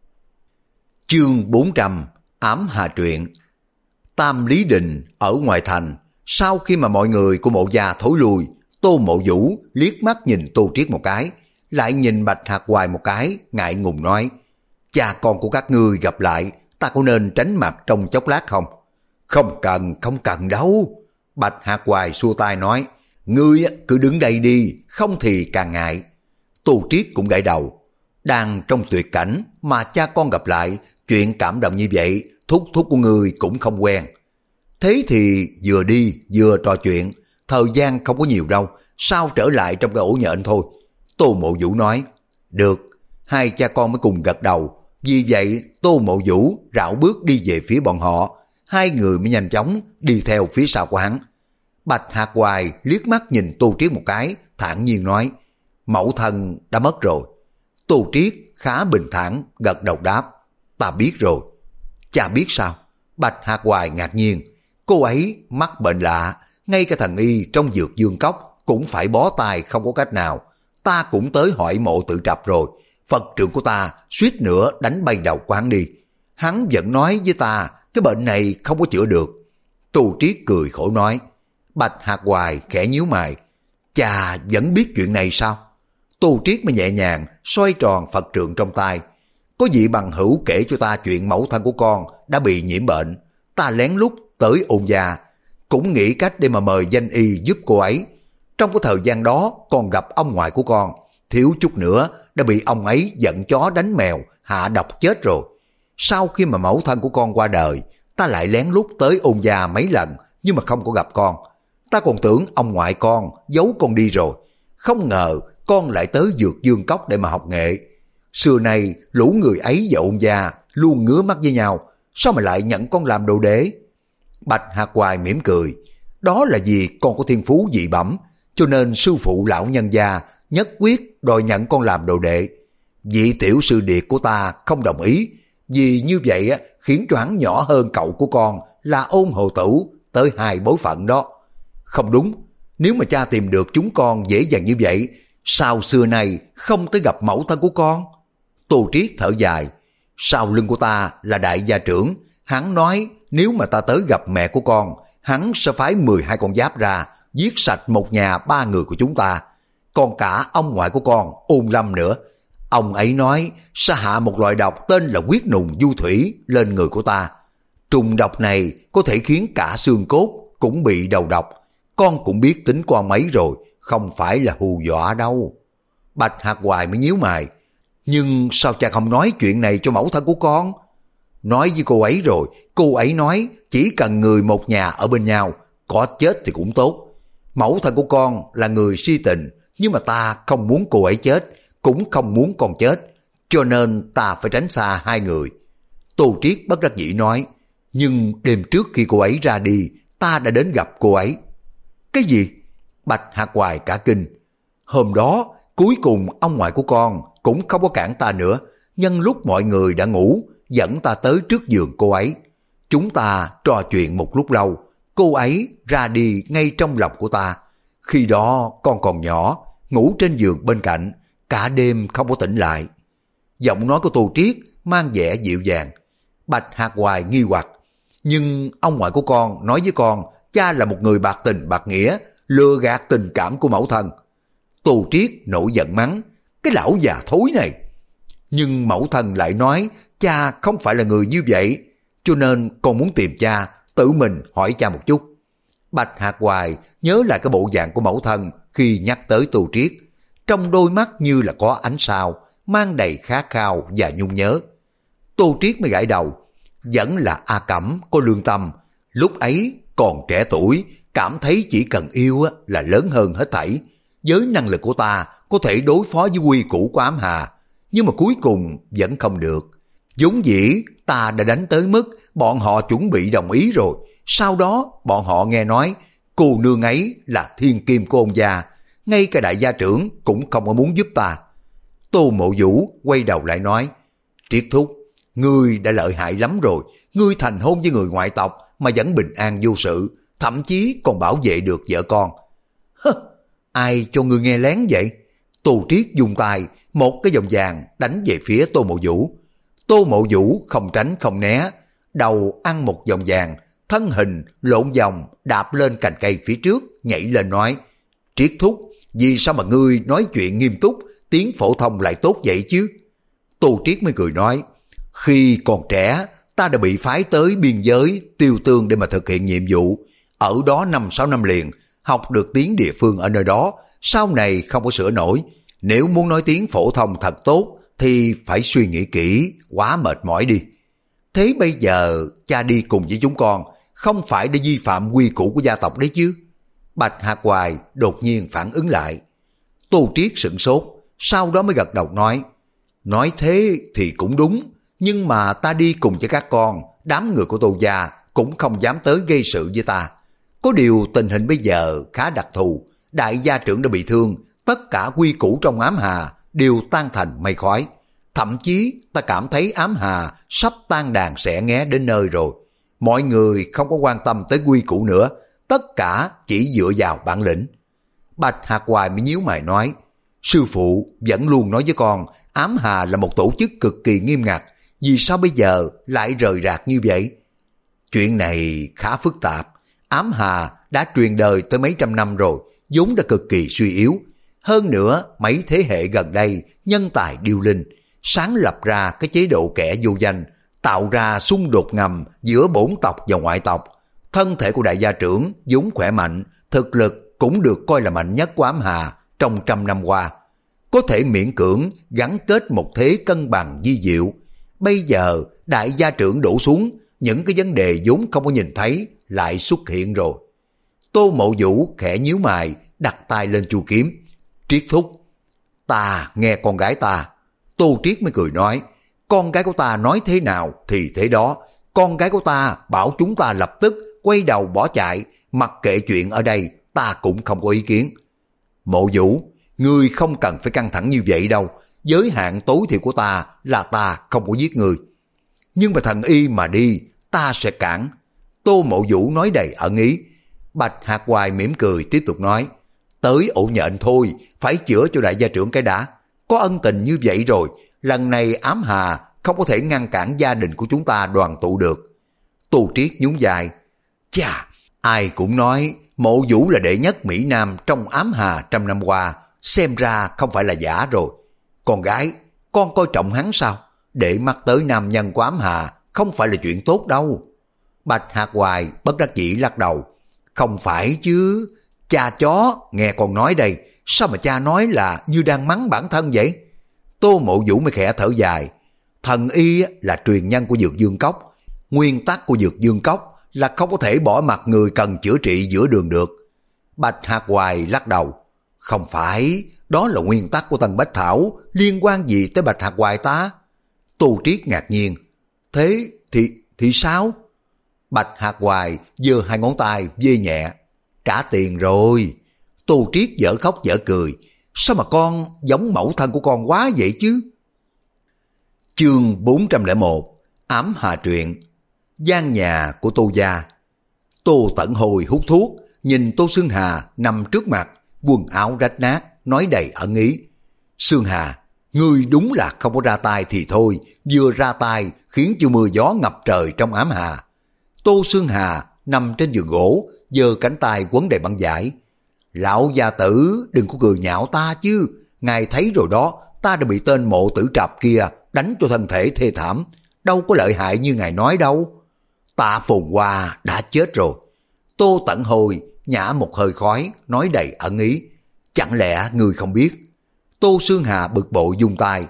Chương bốn trăm, Ám Hà truyện. Tam Lý Đình ở ngoài thành, sau khi mà mọi người của Mộ gia thối lui, Tô Mộ Vũ liếc mắt nhìn Tô Triết một cái, lại nhìn Bạch Hạc Hoài một cái, ngại ngùng nói. Cha con của các ngươi gặp lại, ta có nên tránh mặt trong chốc lát không? Không cần, không cần đâu. Bạch Hạc Hoài xua tay nói. Ngươi cứ đứng đây đi, không thì càng ngại. Tô Triết cũng gãi đầu. Đang trong tuyệt cảnh mà cha con gặp lại, chuyện cảm động như vậy, thúc thúc của ngươi cũng không quen. Thế thì vừa đi vừa trò chuyện, thời gian không có nhiều đâu, sao trở lại trong cái ổ nhện thôi. Tô Mộ Vũ nói. Được, hai cha con mới cùng gật đầu. Vì vậy Tô Mộ Vũ rảo bước đi về phía bọn họ, hai người mới nhanh chóng đi theo phía sau của hắn. Bạch Hạc Hoài liếc mắt nhìn Tô Triết một cái, thản nhiên nói, mẫu thân đã mất rồi. Tô Triết khá bình thản gật đầu đáp, ta biết rồi. Cha biết sao? Bạch Hạc Hoài ngạc nhiên, cô ấy mắc bệnh lạ, ngay cả thần y trong Dược Dương Cốc cũng phải bó tay không có cách nào. Ta cũng tới hỏi Mộ Tự Trập rồi, Phật trưởng của ta suýt nữa đánh bay đầu quán đi. Hắn vẫn nói với ta cái bệnh này không có chữa được. Tô Triết cười khổ nói. Bạch Hạc Hoài khẽ nhíu mày, cha vẫn biết chuyện này sao? Tô Triết mới nhẹ nhàng xoay tròn Phật trượng trong tay. Có vị bằng hữu kể cho ta chuyện mẫu thân của con đã bị nhiễm bệnh. Ta lén lút tới Ôn gia, cũng nghĩ cách để mà mời danh y giúp cô ấy. Trong cái thời gian đó còn gặp ông ngoại của con, thiếu chút nữa đã bị ông ấy giận chó đánh mèo, hạ độc chết rồi. Sau khi mà mẫu thân của con qua đời, ta lại lén lút tới Ôn gia mấy lần nhưng mà không có gặp con. Ta còn tưởng ông ngoại con giấu con đi rồi, không ngờ con lại tới Dược Dương Cốc để mà học nghệ. Xưa nay lũ người ấy và Ôn gia luôn ngứa mắt với nhau, sao mà lại nhận con làm đồ đế? Bạch Hạc Hoài mỉm cười, đó là vì con có thiên phú dị bẩm, cho nên sư phụ lão nhân gia nhất quyết đòi nhận con làm đồ đệ. Vị tiểu sư điệt của ta không đồng ý, vì như vậy á khiến cho hắn nhỏ hơn cậu của con là Ôn Hồ Tử tới hai bối phận đó. Không đúng, nếu mà cha tìm được chúng con dễ dàng như vậy, sao xưa nay không tới gặp mẫu thân của con? Tô Triết thở dài, sau lưng của ta là đại gia trưởng, hắn nói nếu mà ta tới gặp mẹ của con, hắn sẽ phái mười hai con giáp ra, giết sạch một nhà ba người của chúng ta, còn cả ông ngoại của con, Ôn Lâm nữa. Ông ấy nói sẽ hạ một loại độc tên là huyết nùng du thủy lên người của ta. Trùng độc này có thể khiến cả xương cốt cũng bị đầu độc. Con cũng biết tính của ông ấy rồi, không phải là hù dọa đâu. Bạch Hạc Hoài mới nhíu mày, nhưng sao cha không nói chuyện này cho mẫu thân của con? Nói với cô ấy rồi, cô ấy nói chỉ cần người một nhà ở bên nhau, có chết thì cũng tốt. Mẫu thân của con là người si tình, nhưng mà ta không muốn cô ấy chết, cũng không muốn con chết, cho nên ta phải tránh xa hai người. Tô Triết bất đắc dĩ nói, nhưng đêm trước khi cô ấy ra đi, ta đã đến gặp cô ấy. Cái gì? Bạch Hạc Hoài cả kinh. Hôm đó, cuối cùng ông ngoại của con cũng không có cản ta nữa, nhân lúc mọi người đã ngủ, dẫn ta tới trước giường cô ấy. Chúng ta trò chuyện một lúc lâu, cô ấy ra đi ngay trong lòng của ta. Khi đó con còn nhỏ, ngủ trên giường bên cạnh, cả đêm không có tỉnh lại. Giọng nói của Tô Triết mang vẻ dịu dàng. Bạch Hạc Hoài nghi hoặc, nhưng ông ngoại của con nói với con, cha là một người bạc tình bạc nghĩa, lừa gạt tình cảm của mẫu thân. Tô Triết nổi giận mắng, cái lão già thối này. Nhưng mẫu thân lại nói, cha không phải là người như vậy, cho nên con muốn tìm cha, tự mình hỏi cha một chút. Bạch Hạc Hoài nhớ lại cái bộ dạng của mẫu thân khi nhắc tới Tô Triết, trong đôi mắt như là có ánh sao, mang đầy khát khao và nhung nhớ. Tô Triết mới gãi đầu, vẫn là A Cẩm có lương tâm, lúc ấy còn trẻ tuổi, cảm thấy chỉ cần yêu là lớn hơn hết thảy. Với năng lực của ta có thể đối phó với quy củ của Ám Hà, nhưng mà cuối cùng vẫn không được. Vốn dĩ ta đã đánh tới mức bọn họ chuẩn bị đồng ý rồi, sau đó bọn họ nghe nói cô nương ấy là thiên kim của ông gia, ngay cả đại gia trưởng cũng không có muốn giúp ta. Tô Mộ Vũ quay đầu lại nói, Triết thúc, ngươi đã lợi hại lắm rồi, ngươi thành hôn với người ngoại tộc mà vẫn bình an vô sự, thậm chí còn bảo vệ được vợ con. Hơ, ai cho ngươi nghe lén vậy? Tô Triết dùng tay, một cái vòng vàng đánh về phía Tô Mộ Vũ. Tô Mộ Vũ không tránh không né, đầu ăn một vòng vàng, thân hình lộn vòng đạp lên cành cây phía trước, nhảy lên nói, Triết thúc, vì sao mà ngươi nói chuyện nghiêm túc, tiếng phổ thông lại tốt vậy chứ? Tô Triết mới cười nói, khi còn trẻ, ta đã bị phái tới biên giới Tiêu Tương để mà thực hiện nhiệm vụ, ở đó năm sáu năm liền, học được tiếng địa phương ở nơi đó, sau này không có sửa nổi. Nếu muốn nói tiếng phổ thông thật tốt, thì phải suy nghĩ kỹ, quá mệt mỏi đi. Thế bây giờ, cha đi cùng với chúng con, không phải để vi phạm quy củ của gia tộc đấy chứ? Bạch Hạc Hoài đột nhiên phản ứng lại. Tô Triết sửng sốt, sau đó mới gật đầu nói, nói thế thì cũng đúng, nhưng mà ta đi cùng với các con, đám người của Tô gia cũng không dám tới gây sự với ta. Có điều tình hình bây giờ khá đặc thù, đại gia trưởng đã bị thương, tất cả quy củ trong ám hà đều tan thành mây khói. Thậm chí ta cảm thấy ám hà sắp tan đàn xẻ nghé đến nơi rồi. Mọi người không có quan tâm tới quy củ nữa, tất cả chỉ dựa vào bản lĩnh. Bạch Hạc Hoài mới nhíu mày nói, sư phụ vẫn luôn nói với con, ám hà là một tổ chức cực kỳ nghiêm ngặt, vì sao bây giờ lại rời rạc như vậy? Chuyện này khá phức tạp, ám hà đã truyền đời tới mấy trăm năm rồi, vốn đã cực kỳ suy yếu. Hơn nữa, mấy thế hệ gần đây, nhân tài điêu linh, sáng lập ra cái chế độ kẻ vô danh, tạo ra xung đột ngầm giữa bổn tộc và ngoại tộc. Thân thể của đại gia trưởng vốn khỏe mạnh, thực lực cũng được coi là mạnh nhất của ám hà trong trăm năm qua. Có thể miễn cưỡng gắn kết một thế cân bằng vi diệu. Bây giờ đại gia trưởng đổ xuống, những cái vấn đề vốn không có nhìn thấy lại xuất hiện rồi. Tô Mộ Vũ khẽ nhíu mày, đặt tay lên chu kiếm. Triết thúc, ta nghe con gái ta. Tô Triết mới cười nói, con gái của ta nói thế nào thì thế đó. Con gái của ta bảo chúng ta lập tức quay đầu bỏ chạy, mặc kệ chuyện ở đây, ta cũng không có ý kiến. Mộ Vũ, ngươi không cần phải căng thẳng như vậy đâu. Giới hạn tối thiểu của ta là ta không có giết ngươi. Nhưng mà thần y mà đi, ta sẽ cản. Tô Mộ Vũ nói đầy ẩn ý. Bạch Hạc Hoài mỉm cười tiếp tục nói, tới ổ nhện thôi, phải chữa cho đại gia trưởng cái đã. Có ân tình như vậy rồi, lần này ám hà không có thể ngăn cản gia đình của chúng ta đoàn tụ được. Tô Triết nhún vai, chà, ai cũng nói Mộ Vũ là đệ nhất Mỹ Nam trong ám hà trăm năm qua, xem ra không phải là giả rồi. Con gái, con coi trọng hắn sao? Để mắt tới nam nhân của ám hà không phải là chuyện tốt đâu. Bạch Hạc Hoài bất đắc dĩ lắc đầu, không phải chứ, cha chó, nghe con nói đây, sao mà cha nói là như đang mắng bản thân vậy? Tô Mộ Vũ mới khẽ thở dài, thần y là truyền nhân của Dược Dương Cốc, nguyên tắc của Dược Dương Cốc là không có thể bỏ mặc người cần chữa trị giữa đường được. Bạch Hạc Hoài lắc đầu, không phải, đó là nguyên tắc của Tân Bách Thảo, liên quan gì tới Bạch Hạc Hoài ta? Tô Triết ngạc nhiên, thế thì thì sao? Bạch Hạc Hoài giơ hai ngón tay vê nhẹ, trả tiền rồi. Tô Triết dở khóc dở cười, sao mà con giống mẫu thân của con quá vậy chứ? Chương bốn trăm lẻ một, ám hà truyện. Gian nhà của Tô gia. Tô Tẩn Hồi hút thuốc, nhìn Tô Sương Hà nằm trước mặt, quần áo rách nát, nói đầy ẩn ý. Sương Hà, ngươi đúng là không có ra tay thì thôi, vừa ra tay khiến cho mưa gió ngập trời trong ám hà. Tô Sương Hà nằm trên giường gỗ, giơ cánh tay quấn đầy băng vải. Lão gia tử đừng có cười nhạo ta chứ, ngài thấy rồi đó, ta đã bị tên Mộ Tử Trập kia đánh cho thân thể thê thảm, đâu có lợi hại như ngài nói đâu. Tạ Phồn Hoa đã chết rồi. Tô Tẩn Hồi nhả một hơi khói, nói đầy ẩn ý. Chẳng lẽ ngươi không biết? Tô Sương Hà bực bội vung tay.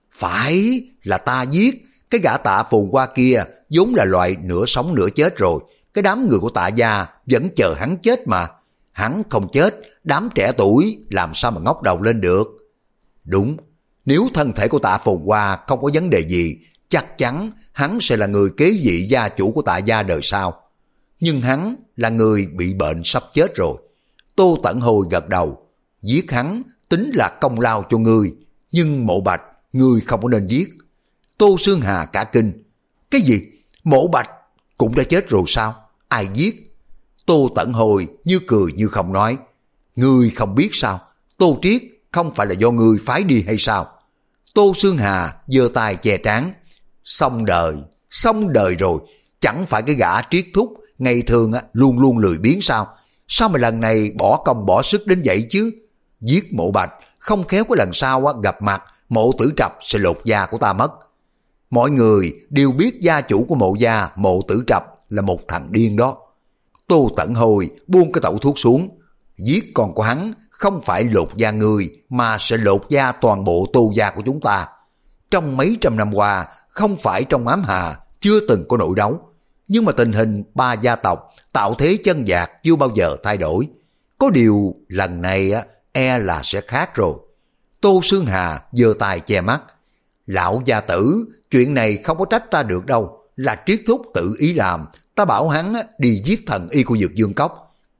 Phải là ta giết, cái gã Tạ Phồn Hoa kia vốn là loại nửa sống nửa chết rồi. Cái đám người của Tạ gia vẫn chờ hắn chết mà. Hắn không chết, đám trẻ tuổi làm sao mà ngóc đầu lên được? Đúng, nếu thân thể của Tạ Phồn Hoa không có vấn đề gì, chắc chắn hắn sẽ là người kế vị gia chủ của Tạ gia đời sau. Nhưng hắn là người bị bệnh sắp chết rồi. Tô Tẩn Hồi gật đầu. Giết hắn tính là công lao cho ngươi, nhưng Mộ Bạch ngươi không có nên giết. Tô Sương Hà cả kinh. Cái gì? Mộ Bạch cũng đã chết rồi sao? Ai giết? Tô Tẩn Hồi như cười như không nói. Ngươi không biết sao? Tô Triết không phải là do ngươi phái đi hay sao? Tô Sương Hà giơ tay che trán. Xong đời, xong đời rồi. Chẳng phải cái gã Triết thúc ngày thường luôn luôn lười biếng sao? Sao mà lần này bỏ công bỏ sức đến vậy chứ? Giết Mộ Bạch, không khéo cái lần sau gặp mặt Mộ Tử Trập sẽ lột da của ta mất. Mọi người đều biết gia chủ của Mộ gia Mộ Tử Trập là một thằng điên đó. Tô Tẩn Hồi buông cái tẩu thuốc xuống. Giết con của hắn không phải lột da người, mà sẽ lột da toàn bộ Tô gia của chúng ta. Trong mấy trăm năm qua, không phải trong ám hà chưa từng có nội đấu, nhưng mà tình hình ba gia tộc tạo thế chân vạc chưa bao giờ thay đổi. Có điều lần này á, e là sẽ khác rồi. Tô Sương Hà giơ tay che mắt. Lão gia tử, chuyện này không có trách ta được đâu, là Triết thúc tự ý làm. Ta bảo hắn đi giết thần y của Dược Dương Cốc,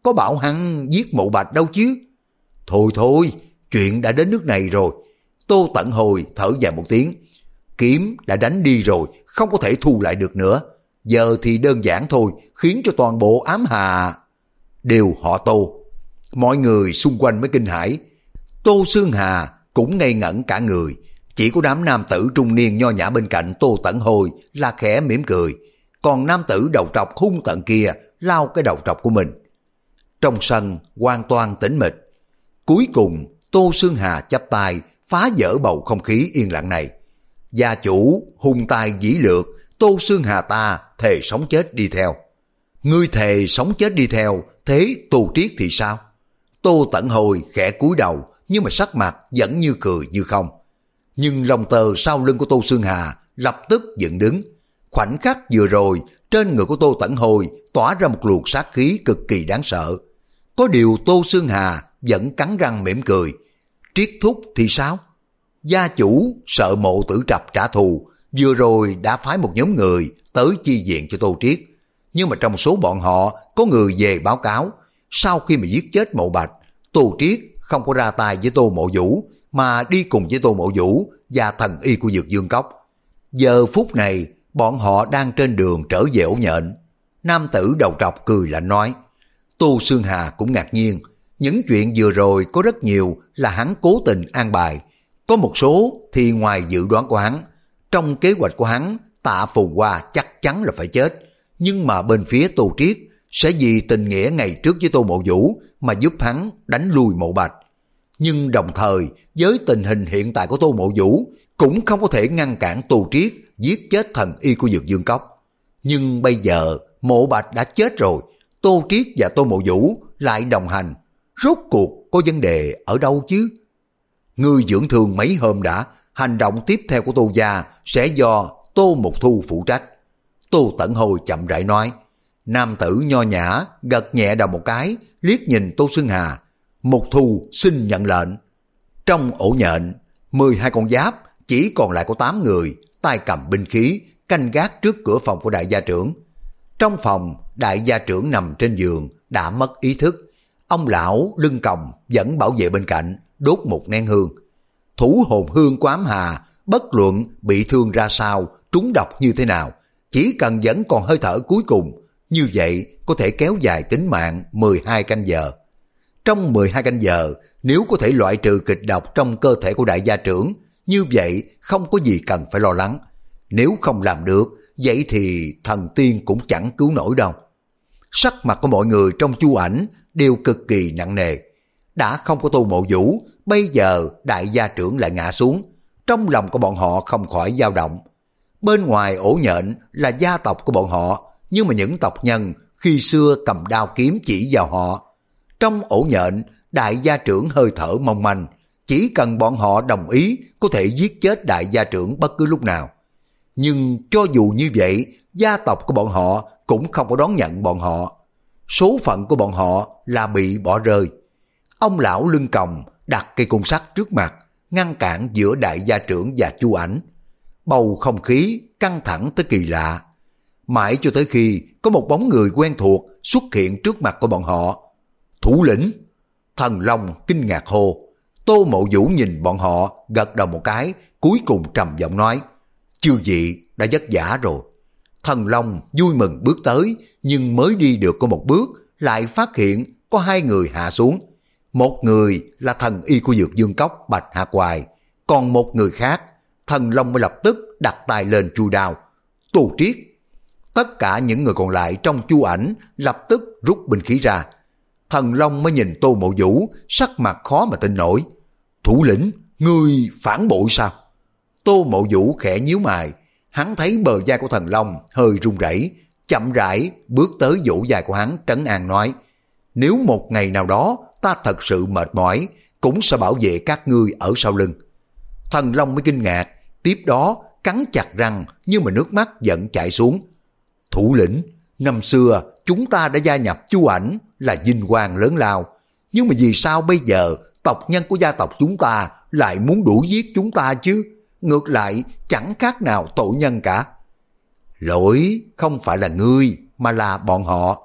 có bảo hắn giết Mộ Bạch đâu chứ. Thôi thôi, chuyện đã đến nước này rồi. Tô Tận Hồi thở dài một tiếng. Kiếm đã đánh đi rồi, không có thể thu lại được nữa. Giờ thì đơn giản thôi, khiến cho toàn bộ ám hà đều họ Tô. Mọi người xung quanh mới kinh hãi. Tô Xương Hà cũng ngây ngẩn cả người. Chỉ có đám nam tử trung niên nho nhã bên cạnh Tô Tận Hồi là khẽ mỉm cười. Còn nam tử đầu trọc hung tận kia lao cái đầu trọc của mình. Trong sân hoàn toàn tĩnh mịch. Cuối cùng Tô Xương Hà chắp tay phá vỡ bầu không khí yên lặng này. Gia chủ hung tài dĩ lược, Tô Xương Hà ta thề sống chết đi theo. Ngươi thề sống chết đi theo, thế Tô Triết thì sao? Tô Tận Hồi khẽ cúi đầu, nhưng mà sắc mặt vẫn như cười như không. Nhưng lòng tờ sau lưng của Tô Xương Hà lập tức dựng đứng. Khoảnh khắc vừa rồi, trên người của Tô Tận Hồi tỏa ra một luồng sát khí cực kỳ đáng sợ. Có điều Tô Xương Hà vẫn cắn răng mỉm cười. Triết thúc thì sao? Gia chủ sợ Mộ Tử Trập trả thù, vừa rồi đã phái một nhóm người tới chi viện cho Tô Triết. Nhưng mà trong số bọn họ có người về báo cáo, sau khi mà giết chết Mộ Bạch, Tô Triết không có ra tay với Tô Mộ Vũ, mà đi cùng với Tô Mộ Vũ và thần y của Dược Dương Cốc. Giờ phút này, bọn họ đang trên đường trở về ổ nhện. Nam tử đầu trọc cười lạnh nói. Tô Xương Hà cũng ngạc nhiên. Những chuyện vừa rồi có rất nhiều là hắn cố tình an bài. Có một số thì ngoài dự đoán của hắn. Trong kế hoạch của hắn, Tạ Phù Hoa chắc chắn là phải chết. Nhưng mà bên phía Tô Triết sẽ vì tình nghĩa ngày trước với Tô Mộ Vũ mà giúp hắn đánh lui Mộ Bạch. Nhưng đồng thời với tình hình hiện tại của Tô Mộ Vũ cũng không có thể ngăn cản Tô Triết giết chết thần y của Dược Dương Cốc. Nhưng bây giờ Mộ Bạch đã chết rồi, Tô Triết và Tô Mộ Vũ lại đồng hành. Rốt cuộc có vấn đề ở đâu chứ? Ngươi dưỡng thương mấy hôm đã, hành động tiếp theo của Tô gia sẽ do Tô Mục Thu phụ trách. Tô Tận Hồi chậm rãi nói. Nam tử nho nhã gật nhẹ đầu một cái, liếc nhìn Tô Xương Hà. Mục Thu xin nhận lệnh. Trong ổ nhện, mười hai con giáp chỉ còn lại có tám người, tay cầm binh khí, canh gác trước cửa phòng của đại gia trưởng. Trong phòng, đại gia trưởng nằm trên giường, đã mất ý thức. Ông lão lưng còng vẫn bảo vệ bên cạnh, đốt một nén hương. Thủ hồn hương của ám hà, bất luận bị thương ra sao, trúng độc như thế nào, chỉ cần vẫn còn hơi thở cuối cùng, như vậy có thể kéo dài tính mạng mười hai canh giờ. Trong mười hai canh giờ, nếu có thể loại trừ kịch độc trong cơ thể của đại gia trưởng, như vậy không có gì cần phải lo lắng. Nếu không làm được, vậy thì thần tiên cũng chẳng cứu nổi đâu. Sắc mặt của mọi người trong chu ảnh đều cực kỳ nặng nề. Đã không có Tô Mộ Vũ, bây giờ đại gia trưởng lại ngã xuống. Trong lòng của bọn họ không khỏi dao động. Bên ngoài ổ nhện là gia tộc của bọn họ, nhưng mà những tộc nhân khi xưa cầm đao kiếm chỉ vào họ. Trong ổ nhện, đại gia trưởng hơi thở mong manh, chỉ cần bọn họ đồng ý có thể giết chết đại gia trưởng bất cứ lúc nào. Nhưng cho dù như vậy, gia tộc của bọn họ cũng không có đón nhận bọn họ. Số phận của bọn họ là bị bỏ rơi. Ông lão lưng còng đặt cây côn sắt trước mặt, ngăn cản giữa đại gia trưởng và Chu Ảnh. Bầu không khí căng thẳng tới kỳ lạ. Mãi cho tới khi có một bóng người quen thuộc xuất hiện trước mặt của bọn họ. Thủ lĩnh! Thần Long kinh ngạc hô. Tô Mộ Vũ nhìn bọn họ, gật đầu một cái, cuối cùng trầm giọng nói. Chư vị đã vất vả rồi. Thần Long vui mừng bước tới, nhưng mới đi được có một bước, lại phát hiện có hai người hạ xuống. Một người là thần y của Dược Dương Cốc Bạch Hạ Hoài, còn một người khác, Thần Long mới lập tức đặt tay lên chui đao. Tô Triết! Tất cả những người còn lại trong chu ảnh lập tức rút binh khí ra. Thần Long mới nhìn Tô Mộ Vũ, sắc mặt khó mà tin nổi. Thủ lĩnh, ngươi phản bội sao? Tô Mộ Vũ khẽ nhíu mày, hắn thấy bờ vai của Thần Long hơi run rẩy, chậm rãi bước tới vỗ vai của hắn trấn an nói. Nếu một ngày nào đó ta thật sự mệt mỏi, cũng sẽ bảo vệ các ngươi ở sau lưng. Thần Long mới kinh ngạc, tiếp đó cắn chặt răng nhưng mà nước mắt vẫn chảy xuống. Thủ lĩnh, năm xưa chúng ta đã gia nhập chu ảnh là vinh quang lớn lao, nhưng mà vì sao bây giờ tộc nhân của gia tộc chúng ta lại muốn đuổi giết chúng ta chứ? Ngược lại chẳng khác nào tội nhân cả. Lỗi không phải là ngươi mà là bọn họ.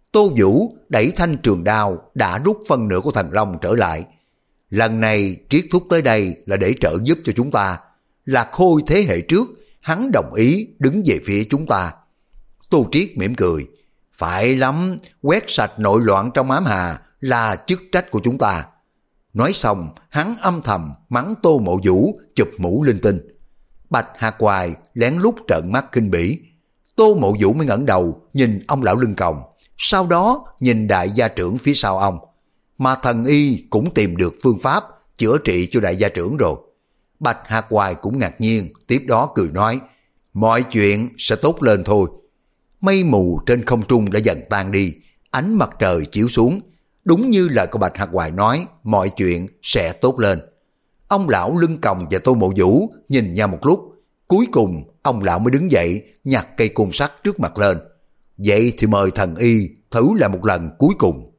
Tô Vũ đẩy thanh trường đao đã rút phân nửa của thần long trở lại. Lần này Triết Thúc tới đây là để trợ giúp cho chúng ta. Lạc Khôi thế hệ trước, hắn đồng ý đứng về phía chúng ta. Tô Triết mỉm cười. Phải lắm, quét sạch nội loạn trong ám hà là chức trách của chúng ta. Nói xong, hắn âm thầm mắng Tô Mộ Vũ chụp mũ linh tinh. Bạch Hạc Hoài lén lút trợn mắt khinh bỉ. Tô Mộ Vũ mới ngẩng đầu nhìn ông lão lưng còng, sau đó nhìn đại gia trưởng phía sau ông. Mà thần y cũng tìm được phương pháp chữa trị cho đại gia trưởng rồi. Bạch Hạc Hoài cũng ngạc nhiên, tiếp đó cười nói, mọi chuyện sẽ tốt lên thôi. Mây mù trên không trung đã dần tan đi, ánh mặt trời chiếu xuống. Đúng như lời của Bạch Hạc Hoài nói, mọi chuyện sẽ tốt lên. Ông lão lưng còng và Tô Mộ Vũ nhìn nhau một lúc. Cuối cùng ông lão mới đứng dậy nhặt cây côn sắt trước mặt lên. Vậy thì mời thần y thử lại một lần cuối cùng.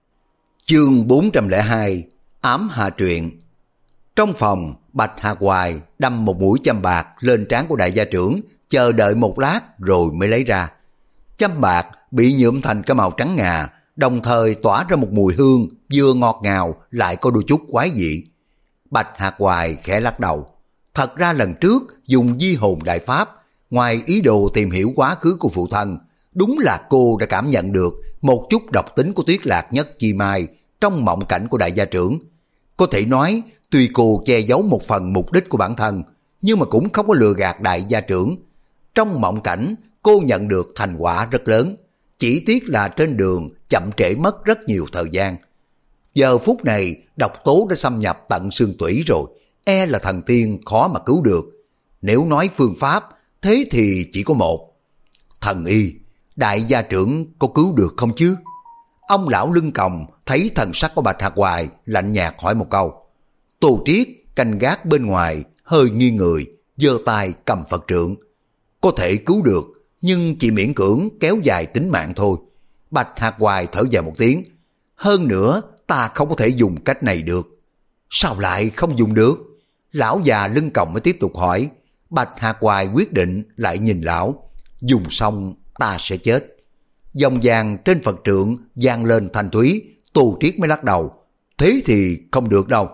Chương bốn trăm lẻ hai Ám Hà Truyện. Trong phòng, Bạch Hạc Hoài đâm một mũi châm bạc lên trán của đại gia trưởng, chờ đợi một lát rồi mới lấy ra. Châm bạc bị nhuộm thành cái màu trắng ngà, đồng thời tỏa ra một mùi hương vừa ngọt ngào lại có đôi chút quái dị. Bạch Hạc Hoài khẽ lắc đầu. Thật ra lần trước dùng di hồn đại pháp, ngoài ý đồ tìm hiểu quá khứ của phụ thân, đúng là cô đã cảm nhận được một chút độc tính của Tuyết Lạc Nhất Chi Mai trong mộng cảnh của đại gia trưởng. Có thể nói, tuy cô che giấu một phần mục đích của bản thân, nhưng mà cũng không có lừa gạt đại gia trưởng. Trong mộng cảnh, cô nhận được thành quả rất lớn, chỉ tiếc là trên đường chậm trễ mất rất nhiều thời gian. Giờ phút này, độc tố đã xâm nhập tận xương tủy rồi, e là thần tiên khó mà cứu được. Nếu nói phương pháp, thế thì chỉ có một. Thần y, đại gia trưởng có cứu được không chứ? Ông lão lưng còng thấy thần sắc của Bạch Hạc Hoài, lạnh nhạt hỏi một câu. Tô Triết canh gác bên ngoài, hơi nghiêng người, giơ tay cầm Phật trượng. Có thể cứu được, nhưng chỉ miễn cưỡng kéo dài tính mạng thôi. Bạch Hạc Hoài thở dài một tiếng. Hơn nữa, ta không có thể dùng cách này được. Sao lại không dùng được? Lão già lưng còng mới tiếp tục hỏi. Bạch Hạc Hoài quyết định lại nhìn lão. Dùng xong ta sẽ chết. Dòng vàng trên Phật trượng vang lên thanh thúy. Tô Triết mới lắc đầu. Thế thì không được đâu.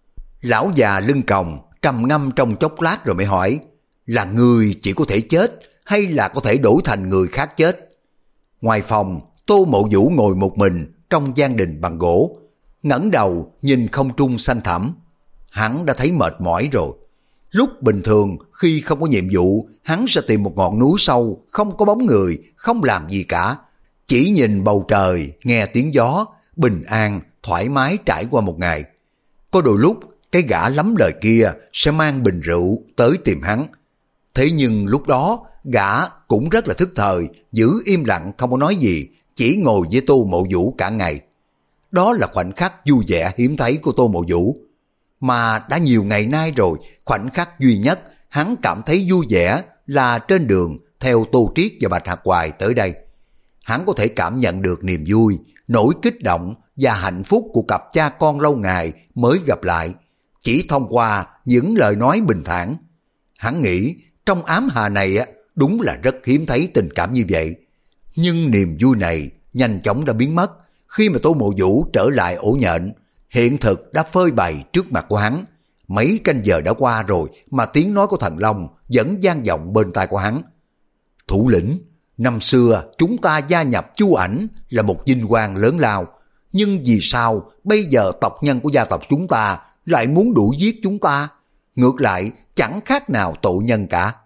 Lão già lưng còng trầm ngâm trong chốc lát rồi mới hỏi. Là người chỉ có thể chết hay là có thể đổi thành người khác chết? Ngoài phòng, Tô Mộ Vũ ngồi một mình trong gian đình bằng gỗ, ngẩng đầu nhìn không trung xanh thẳm. Hắn đã thấy mệt mỏi rồi. Lúc bình thường khi không có nhiệm vụ, hắn sẽ tìm một ngọn núi sâu, không có bóng người, không làm gì cả, chỉ nhìn bầu trời, nghe tiếng gió, bình an, thoải mái trải qua một ngày. Có đôi lúc cái gã lắm lời kia sẽ mang bình rượu tới tìm hắn. Thế nhưng lúc đó gã cũng rất là thức thời, giữ im lặng không có nói gì, chỉ ngồi với Tô Mộ Vũ cả ngày. Đó là khoảnh khắc vui vẻ hiếm thấy của Tô Mộ Vũ. Mà đã nhiều ngày nay rồi, khoảnh khắc duy nhất hắn cảm thấy vui vẻ là trên đường theo Tô Triết và Bạch Hạc Hoài tới đây. Hắn có thể cảm nhận được niềm vui, nỗi kích động và hạnh phúc của cặp cha con lâu ngày mới gặp lại, chỉ thông qua những lời nói bình thản. Hắn nghĩ trong ám hà này đúng là rất hiếm thấy tình cảm như vậy. Nhưng niềm vui này nhanh chóng đã biến mất khi mà Tô Mộ Vũ trở lại ổ nhện. Hiện thực đã phơi bày trước mặt của hắn. Mấy canh giờ đã qua rồi mà tiếng nói của thần Long vẫn vang vọng bên tai của hắn. Thủ lĩnh, năm xưa chúng ta gia nhập Chu Ảnh là một vinh quang lớn lao. Nhưng vì sao bây giờ tộc nhân của gia tộc chúng ta lại muốn đuổi giết chúng ta? Ngược lại chẳng khác nào tội nhân cả.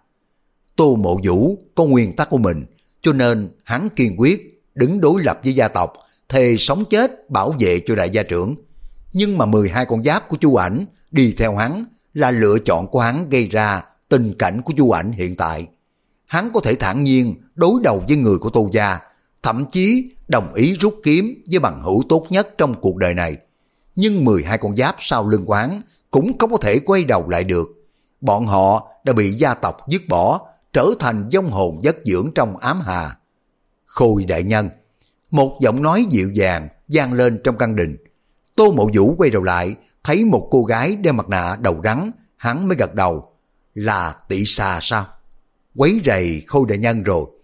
Tô Mộ Vũ có nguyên tắc của mình, cho nên hắn kiên quyết đứng đối lập với gia tộc, thề sống chết bảo vệ cho đại gia trưởng. Nhưng mà mười hai con giáp của Chu Ảnh đi theo hắn là lựa chọn của hắn gây ra tình cảnh của Chu Ảnh hiện tại. Hắn có thể thản nhiên đối đầu với người của Tô gia, thậm chí đồng ý rút kiếm với bằng hữu tốt nhất trong cuộc đời này. Nhưng mười hai con giáp sau lưng của hắn cũng không có thể quay đầu lại được. Bọn họ đã bị gia tộc dứt bỏ, trở thành vong hồn vất dưỡng trong ám hà. Khôi đại nhân, một giọng nói dịu dàng vang lên trong căn đình. Tô Mộ Vũ quay đầu lại, thấy một cô gái đeo mặt nạ đầu rắn, hắn mới gật đầu. Là Tỷ Xà sao? Quấy rầy Khôi đại nhân rồi.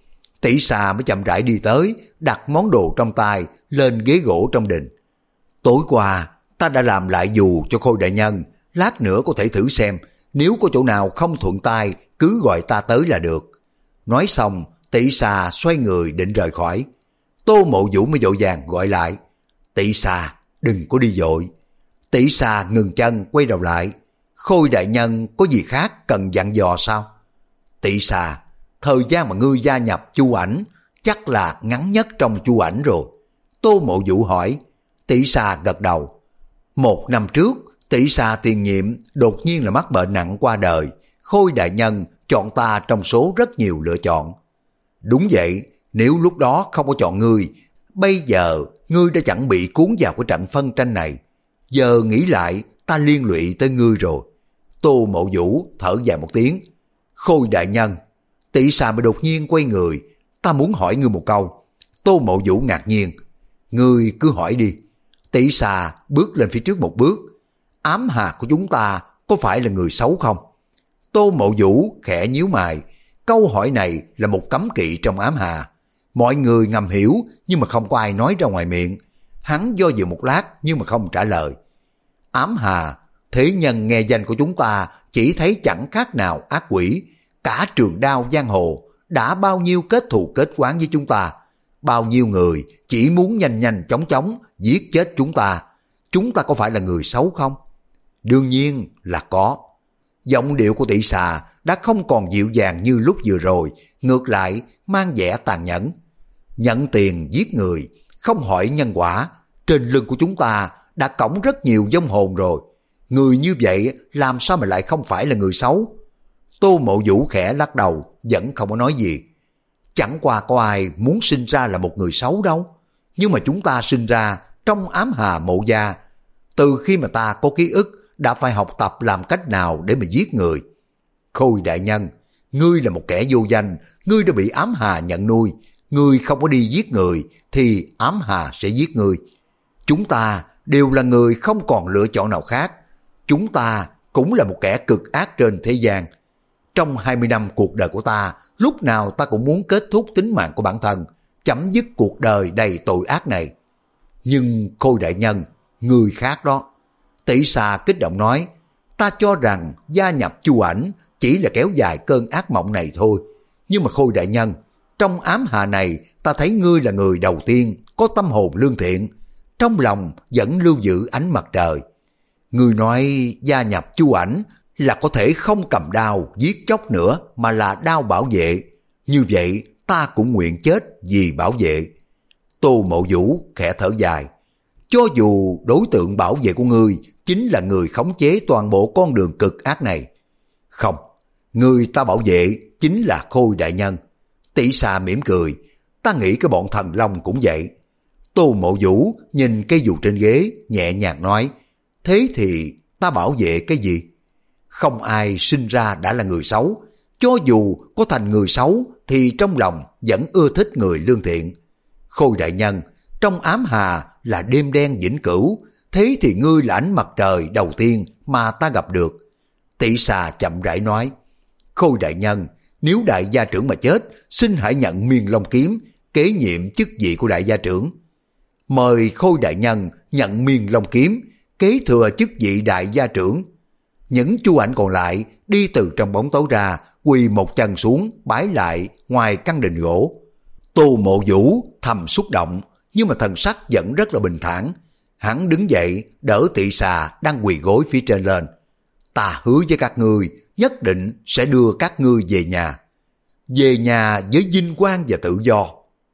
Tỷ Xà mới chậm rãi đi tới, đặt món đồ trong tay lên ghế gỗ trong đình. Tối qua ta đã làm lại dù cho Khôi đại nhân, lát nữa có thể thử xem, nếu có chỗ nào không thuận tay cứ gọi ta tới là được. Nói xong, Tỷ Xà xoay người định rời khỏi. Tô Mộ Vũ mới vội vàng gọi lại, Tỷ Xà, đừng có đi vội. Tỷ Xà ngừng chân quay đầu lại, Khôi đại nhân có gì khác cần dặn dò sao? Tỷ Xà, thời gian mà ngươi gia nhập Chu Ảnh chắc là ngắn nhất trong Chu Ảnh rồi. Tô Mộ Vũ hỏi. Tỷ Xà gật đầu. Một năm trước, Tỷ Xà tiền nhiệm đột nhiên là mắc bệnh nặng qua đời. Khôi đại nhân chọn ta trong số rất nhiều lựa chọn. Đúng vậy, nếu lúc đó không có chọn ngươi, bây giờ ngươi đã chẳng bị cuốn vào cái trận phân tranh này. Giờ nghĩ lại, ta liên lụy tới ngươi rồi. Tô Mộ Vũ thở dài một tiếng. Khôi đại nhân. Tỷ Xà mới đột nhiên quay người. Ta muốn hỏi ngươi một câu. Tô Mộ Vũ ngạc nhiên. Ngươi cứ hỏi đi. Tỷ Xà bước lên phía trước một bước. Ám Hà của chúng ta có phải là người xấu không? Tô Mộ Vũ khẽ nhíu mày. Câu hỏi này là một cấm kỵ trong Ám Hà. Mọi người ngầm hiểu nhưng mà không có ai nói ra ngoài miệng. Hắn do dự một lát nhưng mà không trả lời. Ám Hà, thế nhân nghe danh của chúng ta chỉ thấy chẳng khác nào ác quỷ. Cả trường đao giang hồ đã bao nhiêu kết thù kết oán với chúng ta. Bao nhiêu người chỉ muốn nhanh nhanh chóng chóng giết chết chúng ta. Chúng ta có phải là người xấu không? Đương nhiên là có. Giọng điệu của Tỷ Xà đã không còn dịu dàng như lúc vừa rồi, ngược lại mang vẻ tàn nhẫn. Nhận tiền giết người, không hỏi nhân quả, trên lưng của chúng ta đã cõng rất nhiều vong hồn rồi. Người như vậy làm sao mà lại không phải là người xấu? Tô Mộ Vũ khẽ lắc đầu, vẫn không có nói gì. Chẳng qua có ai muốn sinh ra là một người xấu đâu. Nhưng mà chúng ta sinh ra trong Ám Hà Mộ gia. Từ khi mà ta có ký ức đã phải học tập làm cách nào để mà giết người. Khôi đại nhân, ngươi là một kẻ vô danh, ngươi đã bị Ám Hà nhận nuôi. Ngươi không có đi giết người thì Ám Hà sẽ giết ngươi. Chúng ta đều là người không còn lựa chọn nào khác. Chúng ta cũng là một kẻ cực ác trên thế gian. Trong hai mươi năm cuộc đời của ta, lúc nào ta cũng muốn kết thúc tính mạng của bản thân, chấm dứt cuộc đời đầy tội ác này. Nhưng Khôi đại nhân, người khác đó. Tỷ Xà kích động nói, ta cho rằng gia nhập Chu Ảnh chỉ là kéo dài cơn ác mộng này thôi. Nhưng mà Khôi đại nhân, trong Ám Hà này ta thấy ngươi là người đầu tiên có tâm hồn lương thiện, trong lòng vẫn lưu giữ ánh mặt trời. Ngươi nói gia nhập Chu Ảnh là có thể không cầm đao giết chóc nữa mà là đao bảo vệ. Như vậy ta cũng nguyện chết vì bảo vệ. Tô Mộ Vũ khẽ thở dài. Cho dù đối tượng bảo vệ của ngươi chính là người khống chế toàn bộ con đường cực ác này. Không, người ta bảo vệ chính là Khôi đại nhân. Tỷ Xà mỉm cười. Ta nghĩ cái bọn thần long cũng vậy. Tô Mộ Vũ nhìn cây dù trên ghế, nhẹ nhàng nói, thế thì ta bảo vệ cái gì? Không ai sinh ra đã là người xấu. Cho dù có thành người xấu thì trong lòng vẫn ưa thích người lương thiện. Khôi đại nhân, trong Ám Hà là đêm đen vĩnh cửu, thế thì ngươi là ánh mặt trời đầu tiên mà ta gặp được. Tỷ Xà chậm rãi nói, Khôi đại nhân, nếu đại gia trưởng mà chết, xin hãy nhận Miên Long kiếm, kế nhiệm chức vị của đại gia trưởng. Mời Khôi đại nhân nhận Miên Long kiếm, kế thừa chức vị đại gia trưởng. Những Chu Ảnh còn lại đi từ trong bóng tối ra, quỳ một chân xuống bái lại ngoài căn đình gỗ. Tô Mộ Vũ thầm xúc động, nhưng mà thần sắc vẫn rất là bình thản. Hắn đứng dậy đỡ Tỷ Xà đang quỳ gối phía trên lên. Ta hứa với các ngươi nhất định sẽ đưa các ngươi về nhà. Về nhà với vinh quang và tự do.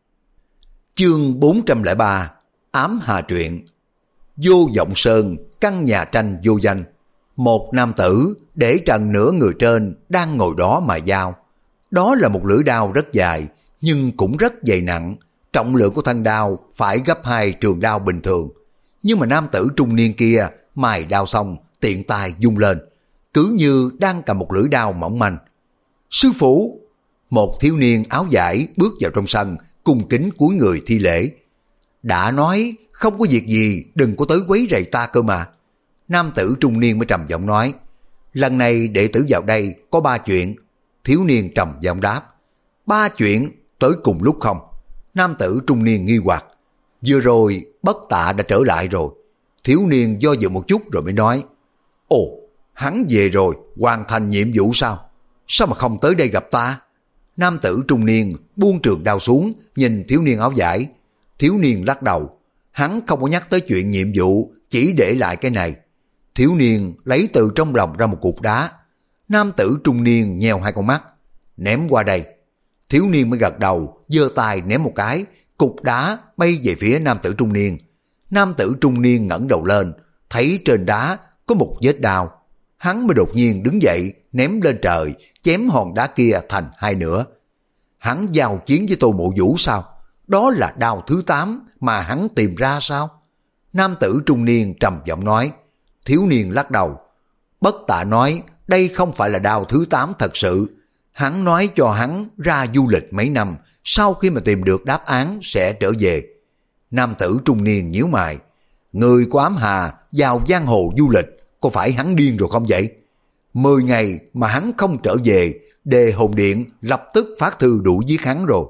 Chương bốn trăm lẻ ba, Ám Hà truyện. Vô Vọng Sơn, căn nhà tranh vô danh. Một nam tử để trần nửa người trên đang ngồi đó mà dao. Đó là một lưỡi đao rất dài, nhưng cũng rất dày nặng. Trọng lượng của thanh đao phải gấp hai trường đao bình thường. Nhưng mà nam tử trung niên kia mài đao xong tiện tay vung lên, cứ như đang cầm một lưỡi đao mỏng manh. Sư phụ! Một thiếu niên áo vải bước vào trong sân, cung kính cúi người thi lễ. Đã nói không có việc gì, đừng có tới quấy rầy ta cơ mà. Nam tử trung niên mới trầm giọng nói, lần này đệ tử vào đây có ba chuyện. Thiếu niên trầm giọng đáp, ba chuyện? tới cùng lúc không? Nam tử trung niên nghi hoặc. Vừa rồi Bất Tạ đã trở lại rồi. Thiếu niên do dự một chút rồi mới nói. Ồ, hắn về rồi, hoàn thành nhiệm vụ sao? Sao mà không tới đây gặp ta? Nam tử trung niên buông trường đao xuống, nhìn thiếu niên áo vải. Thiếu niên lắc đầu. Hắn không có nhắc tới chuyện nhiệm vụ, chỉ để lại cái này. Thiếu niên lấy từ trong lòng ra một cục đá. Nam tử trung niên nheo hai con mắt. Ném qua đây. Thiếu niên mới gật đầu, giơ tay ném một cái, cục đá bay về phía nam tử trung niên. Nam tử trung niên ngẩng đầu lên, thấy trên đá có một vết đao. Hắn mới đột nhiên đứng dậy, ném lên trời, chém hòn đá kia thành hai nửa. Hắn giao chiến với Tô Mộ Vũ sao? Đó là đao thứ tám mà hắn tìm ra sao? Nam tử trung niên trầm giọng nói. Thiếu niên lắc đầu. Bất Tạ nói đây không phải là đao thứ tám thật sự. Hắn nói cho hắn ra du lịch mấy năm, sau khi mà tìm được đáp án sẽ trở về. Nam tử trung niên nhíu mày. Người của Ám Hà vào giang hồ du lịch, có phải hắn điên rồi không vậy? Mười ngày mà hắn không trở về, Đề Hồn Điện lập tức phát thư đuổi giết hắn rồi.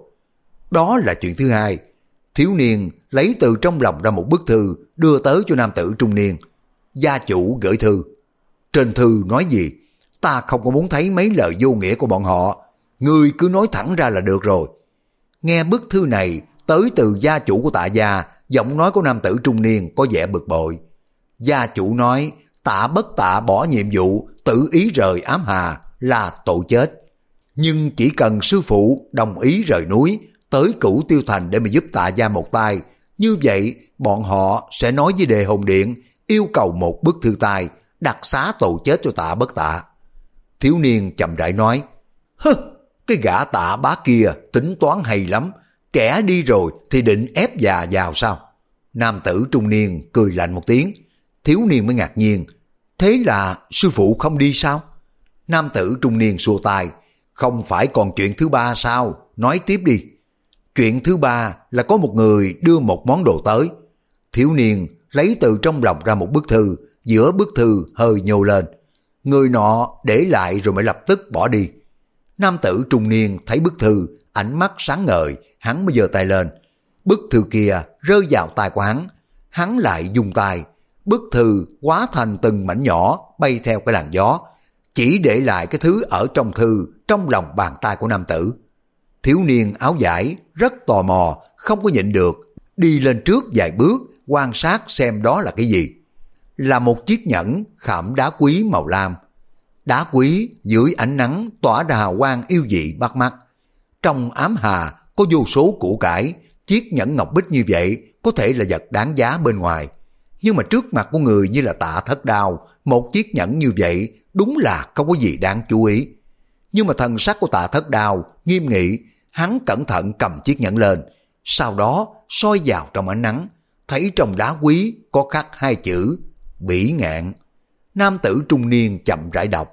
Đó là chuyện thứ hai. Thiếu niên lấy từ trong lòng ra một bức thư đưa tới cho nam tử trung niên. Gia chủ gửi thư. Trên thư nói gì? Ta không có muốn thấy mấy lời vô nghĩa của bọn họ. Ngươi cứ nói thẳng ra là được rồi. Nghe bức thư này tới từ gia chủ của Tạ gia, giọng nói của nam tử trung niên có vẻ bực bội. Gia chủ nói Tạ Bất Tạ bỏ nhiệm vụ tự ý rời Ám Hà là tội chết. Nhưng chỉ cần sư phụ đồng ý rời núi tới Cửu Tiêu Thành để mà giúp Tạ gia một tay, như vậy bọn họ sẽ nói với Đề Hồn Điện yêu cầu một bức thư tay đặc xá tội chết cho Tạ Bất Tạ. Thiếu niên chậm rãi nói. Hứ, cái gã Tạ Bá kia tính toán hay lắm, kẻ đi rồi thì định ép già vào sao? Nam tử trung niên cười lạnh một tiếng. Thiếu niên mới ngạc nhiên. Thế là sư phụ không đi sao? Nam tử trung niên xua tay. Không phải còn chuyện thứ ba sao? Nói tiếp đi. Chuyện thứ ba là có một người đưa một món đồ tới. Thiếu niên lấy từ trong lòng ra một bức thư, giữa bức thư hơi nhô lên. Người nọ để lại rồi mới lập tức bỏ đi. Nam tử trung niên thấy bức thư, ánh mắt sáng ngời, hắn mới giơ tay lên. Bức thư kia rơi vào tay của hắn, hắn lại dùng tay. Bức thư hóa thành từng mảnh nhỏ bay theo cái làn gió, chỉ để lại cái thứ ở trong thư trong lòng bàn tay của nam tử. Thiếu niên áo vải rất tò mò, không có nhịn được, đi lên trước vài bước quan sát xem đó là cái gì. Là một chiếc nhẫn khảm đá quý màu lam. Đá quý dưới ánh nắng tỏa ra hào quang yêu dị bắt mắt. Trong Ám Hà có vô số của cải, chiếc nhẫn ngọc bích như vậy có thể là vật đáng giá bên ngoài. Nhưng mà trước mặt của người như là Tạ Thất Đao, một chiếc nhẫn như vậy đúng là không có gì đáng chú ý. Nhưng mà thần sắc của Tạ Thất Đao nghiêm nghị, hắn cẩn thận cầm chiếc nhẫn lên, sau đó soi vào trong ánh nắng, thấy trong đá quý có khắc hai chữ Bỉ Ngạn. Nam tử trung niên chậm rãi đọc.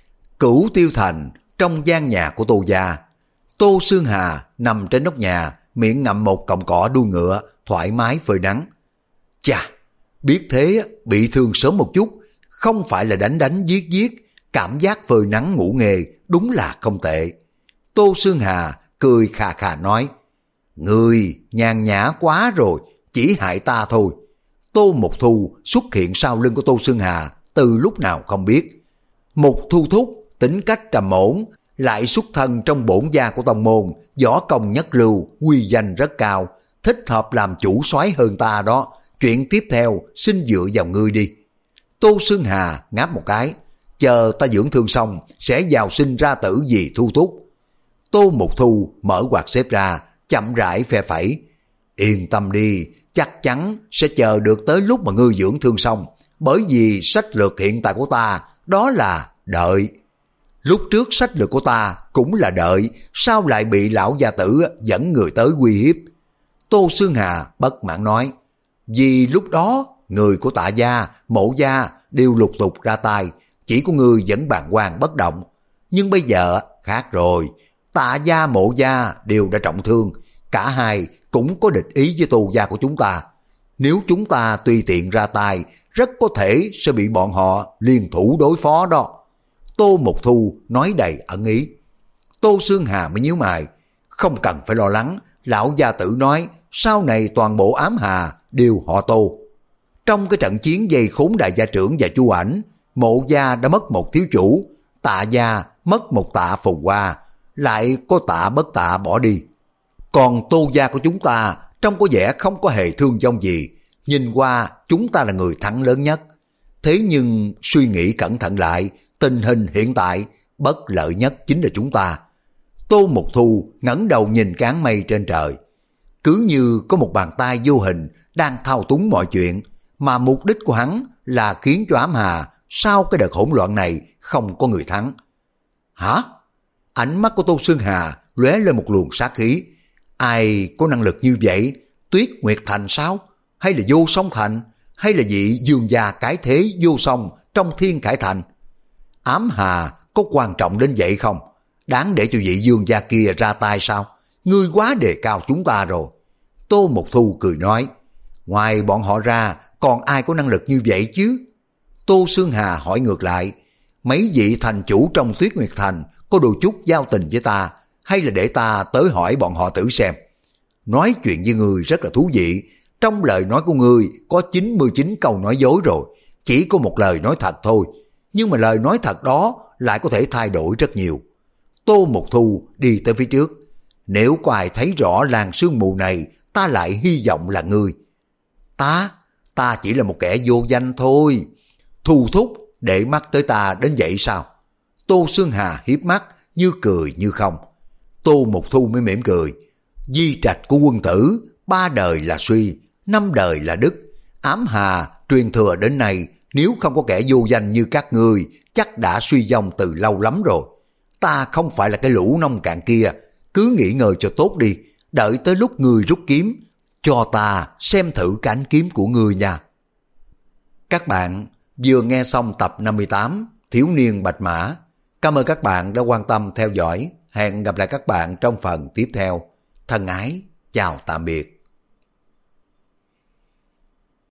Cửu Tiêu Thành, trong gian nhà của Tô gia. Tô Sương Hà nằm trên nóc nhà, miệng ngậm một cọng cỏ đuôi ngựa, thoải mái phơi nắng. Chà, biết thế bị thương sớm một chút, không phải là đánh đánh giết giết, cảm giác phơi nắng ngủ nghề đúng là không tệ. Tô Sương Hà cười khà khà nói. Ngươi nhàn nhã quá rồi, chỉ hại ta thôi. Tô Mục Thu xuất hiện sau lưng của Tô Sương Hà từ lúc nào không biết. Mục Thu thúc tính cách trầm ổn, lại xuất thân trong bổn gia của tông môn, võ công nhất lưu, uy danh rất cao, thích hợp làm chủ soái hơn ta đó. Chuyện tiếp theo xin dựa vào ngươi đi. Tô Sương Hà ngáp một cái. Chờ ta dưỡng thương xong sẽ vào sinh ra tử vì Thu thúc. Tô Mục Thu mở quạt xếp ra, chậm rãi phe phẩy. Yên tâm đi, chắc chắn sẽ chờ được tới lúc mà ngươi dưỡng thương xong, bởi vì sách lược hiện tại của ta đó là đợi. Lúc trước sách lược của ta cũng là đợi, sao lại bị lão gia tử dẫn người tới uy hiếp? Tô Sương Hà bất mãn nói. Vì lúc đó người của Tạ gia, Mộ gia đều lục tục ra tay, chỉ có ngươi vẫn bàng hoàng bất động. Nhưng bây giờ khác rồi, Tạ gia, Mộ gia đều đã trọng thương, cả hai cũng có địch ý với Tô gia của chúng ta. Nếu chúng ta tùy tiện ra tay, rất có thể sẽ bị bọn họ liên thủ đối phó đó. Tô Mục Thu nói đầy ẩn ý. Tô Sương Hà mới nhíu mày. Không cần phải lo lắng, lão gia tử nói sau này toàn bộ Ám Hà đều họ Tô. Trong cái trận chiến dây khốn đại gia trưởng và Chu Ảnh, Mộ gia đã mất một thiếu chủ, Tạ gia mất một Tạ Phù Hoa, lại có Tạ Bất Tạ bỏ đi. Còn Tô gia của chúng ta trông có vẻ không có hề thương vong gì, nhìn qua chúng ta là người thắng lớn nhất. Thế nhưng suy nghĩ cẩn thận lại, tình hình hiện tại bất lợi nhất chính là chúng ta. Tô Mục Thu ngẩng đầu nhìn cán mây trên trời, cứ như có một bàn tay vô hình đang thao túng mọi chuyện, mà mục đích của hắn là khiến cho Ám Hà sau cái đợt hỗn loạn này không có người thắng. Hả? Ánh mắt của Tô Sơn Hà lóe lên một luồng sát khí. Ai có năng lực như vậy? Tuyết Nguyệt Thành sao? Hay là Vô Song Thành? Hay là vị dương gia cái thế vô song trong Thiên Khải Thành? Ám Hà có quan trọng đến vậy không? Đáng để cho vị dương gia kia ra tay sao? Ngươi quá đề cao chúng ta rồi. Tô Mục Thu cười nói, ngoài bọn họ ra còn ai có năng lực như vậy chứ? Tô Sương Hà hỏi ngược lại, mấy vị thành chủ trong Tuyết Nguyệt Thành có đôi chút giao tình với ta, hay là để ta tới hỏi bọn họ thử xem? Nói chuyện với ngươi rất là thú vị, trong lời nói của ngươi có chín mươi chín câu nói dối rồi, chỉ có một lời nói thật thôi, nhưng mà lời nói thật đó lại có thể thay đổi rất nhiều. Tô Mục Thu đi tới phía trước, nếu có ai thấy rõ làn sương mù này, ta lại hy vọng là ngươi. Ta, ta chỉ là một kẻ vô danh thôi. Thu thúc để mắt tới ta đến vậy sao? Tô Sương Hà hiếp mắt như cười như không. Tô Mục Thu mới mỉm cười, di trạch của quân tử, ba đời là Suy, năm đời là Đức. Ám Hà truyền thừa đến nay, nếu không có kẻ vô danh như các ngươi, chắc đã suy vong từ lâu lắm rồi. Ta không phải là cái lũ nông cạn kia, cứ nghỉ ngơi cho tốt đi, đợi tới lúc ngươi rút kiếm, cho ta xem thử cái ánh kiếm của ngươi nha. Các bạn vừa nghe xong tập năm mươi tám Thiếu niên Bạch Mã. Cảm ơn các bạn đã quan tâm theo dõi. Hẹn gặp lại các bạn trong phần tiếp theo. Thân ái, chào tạm biệt.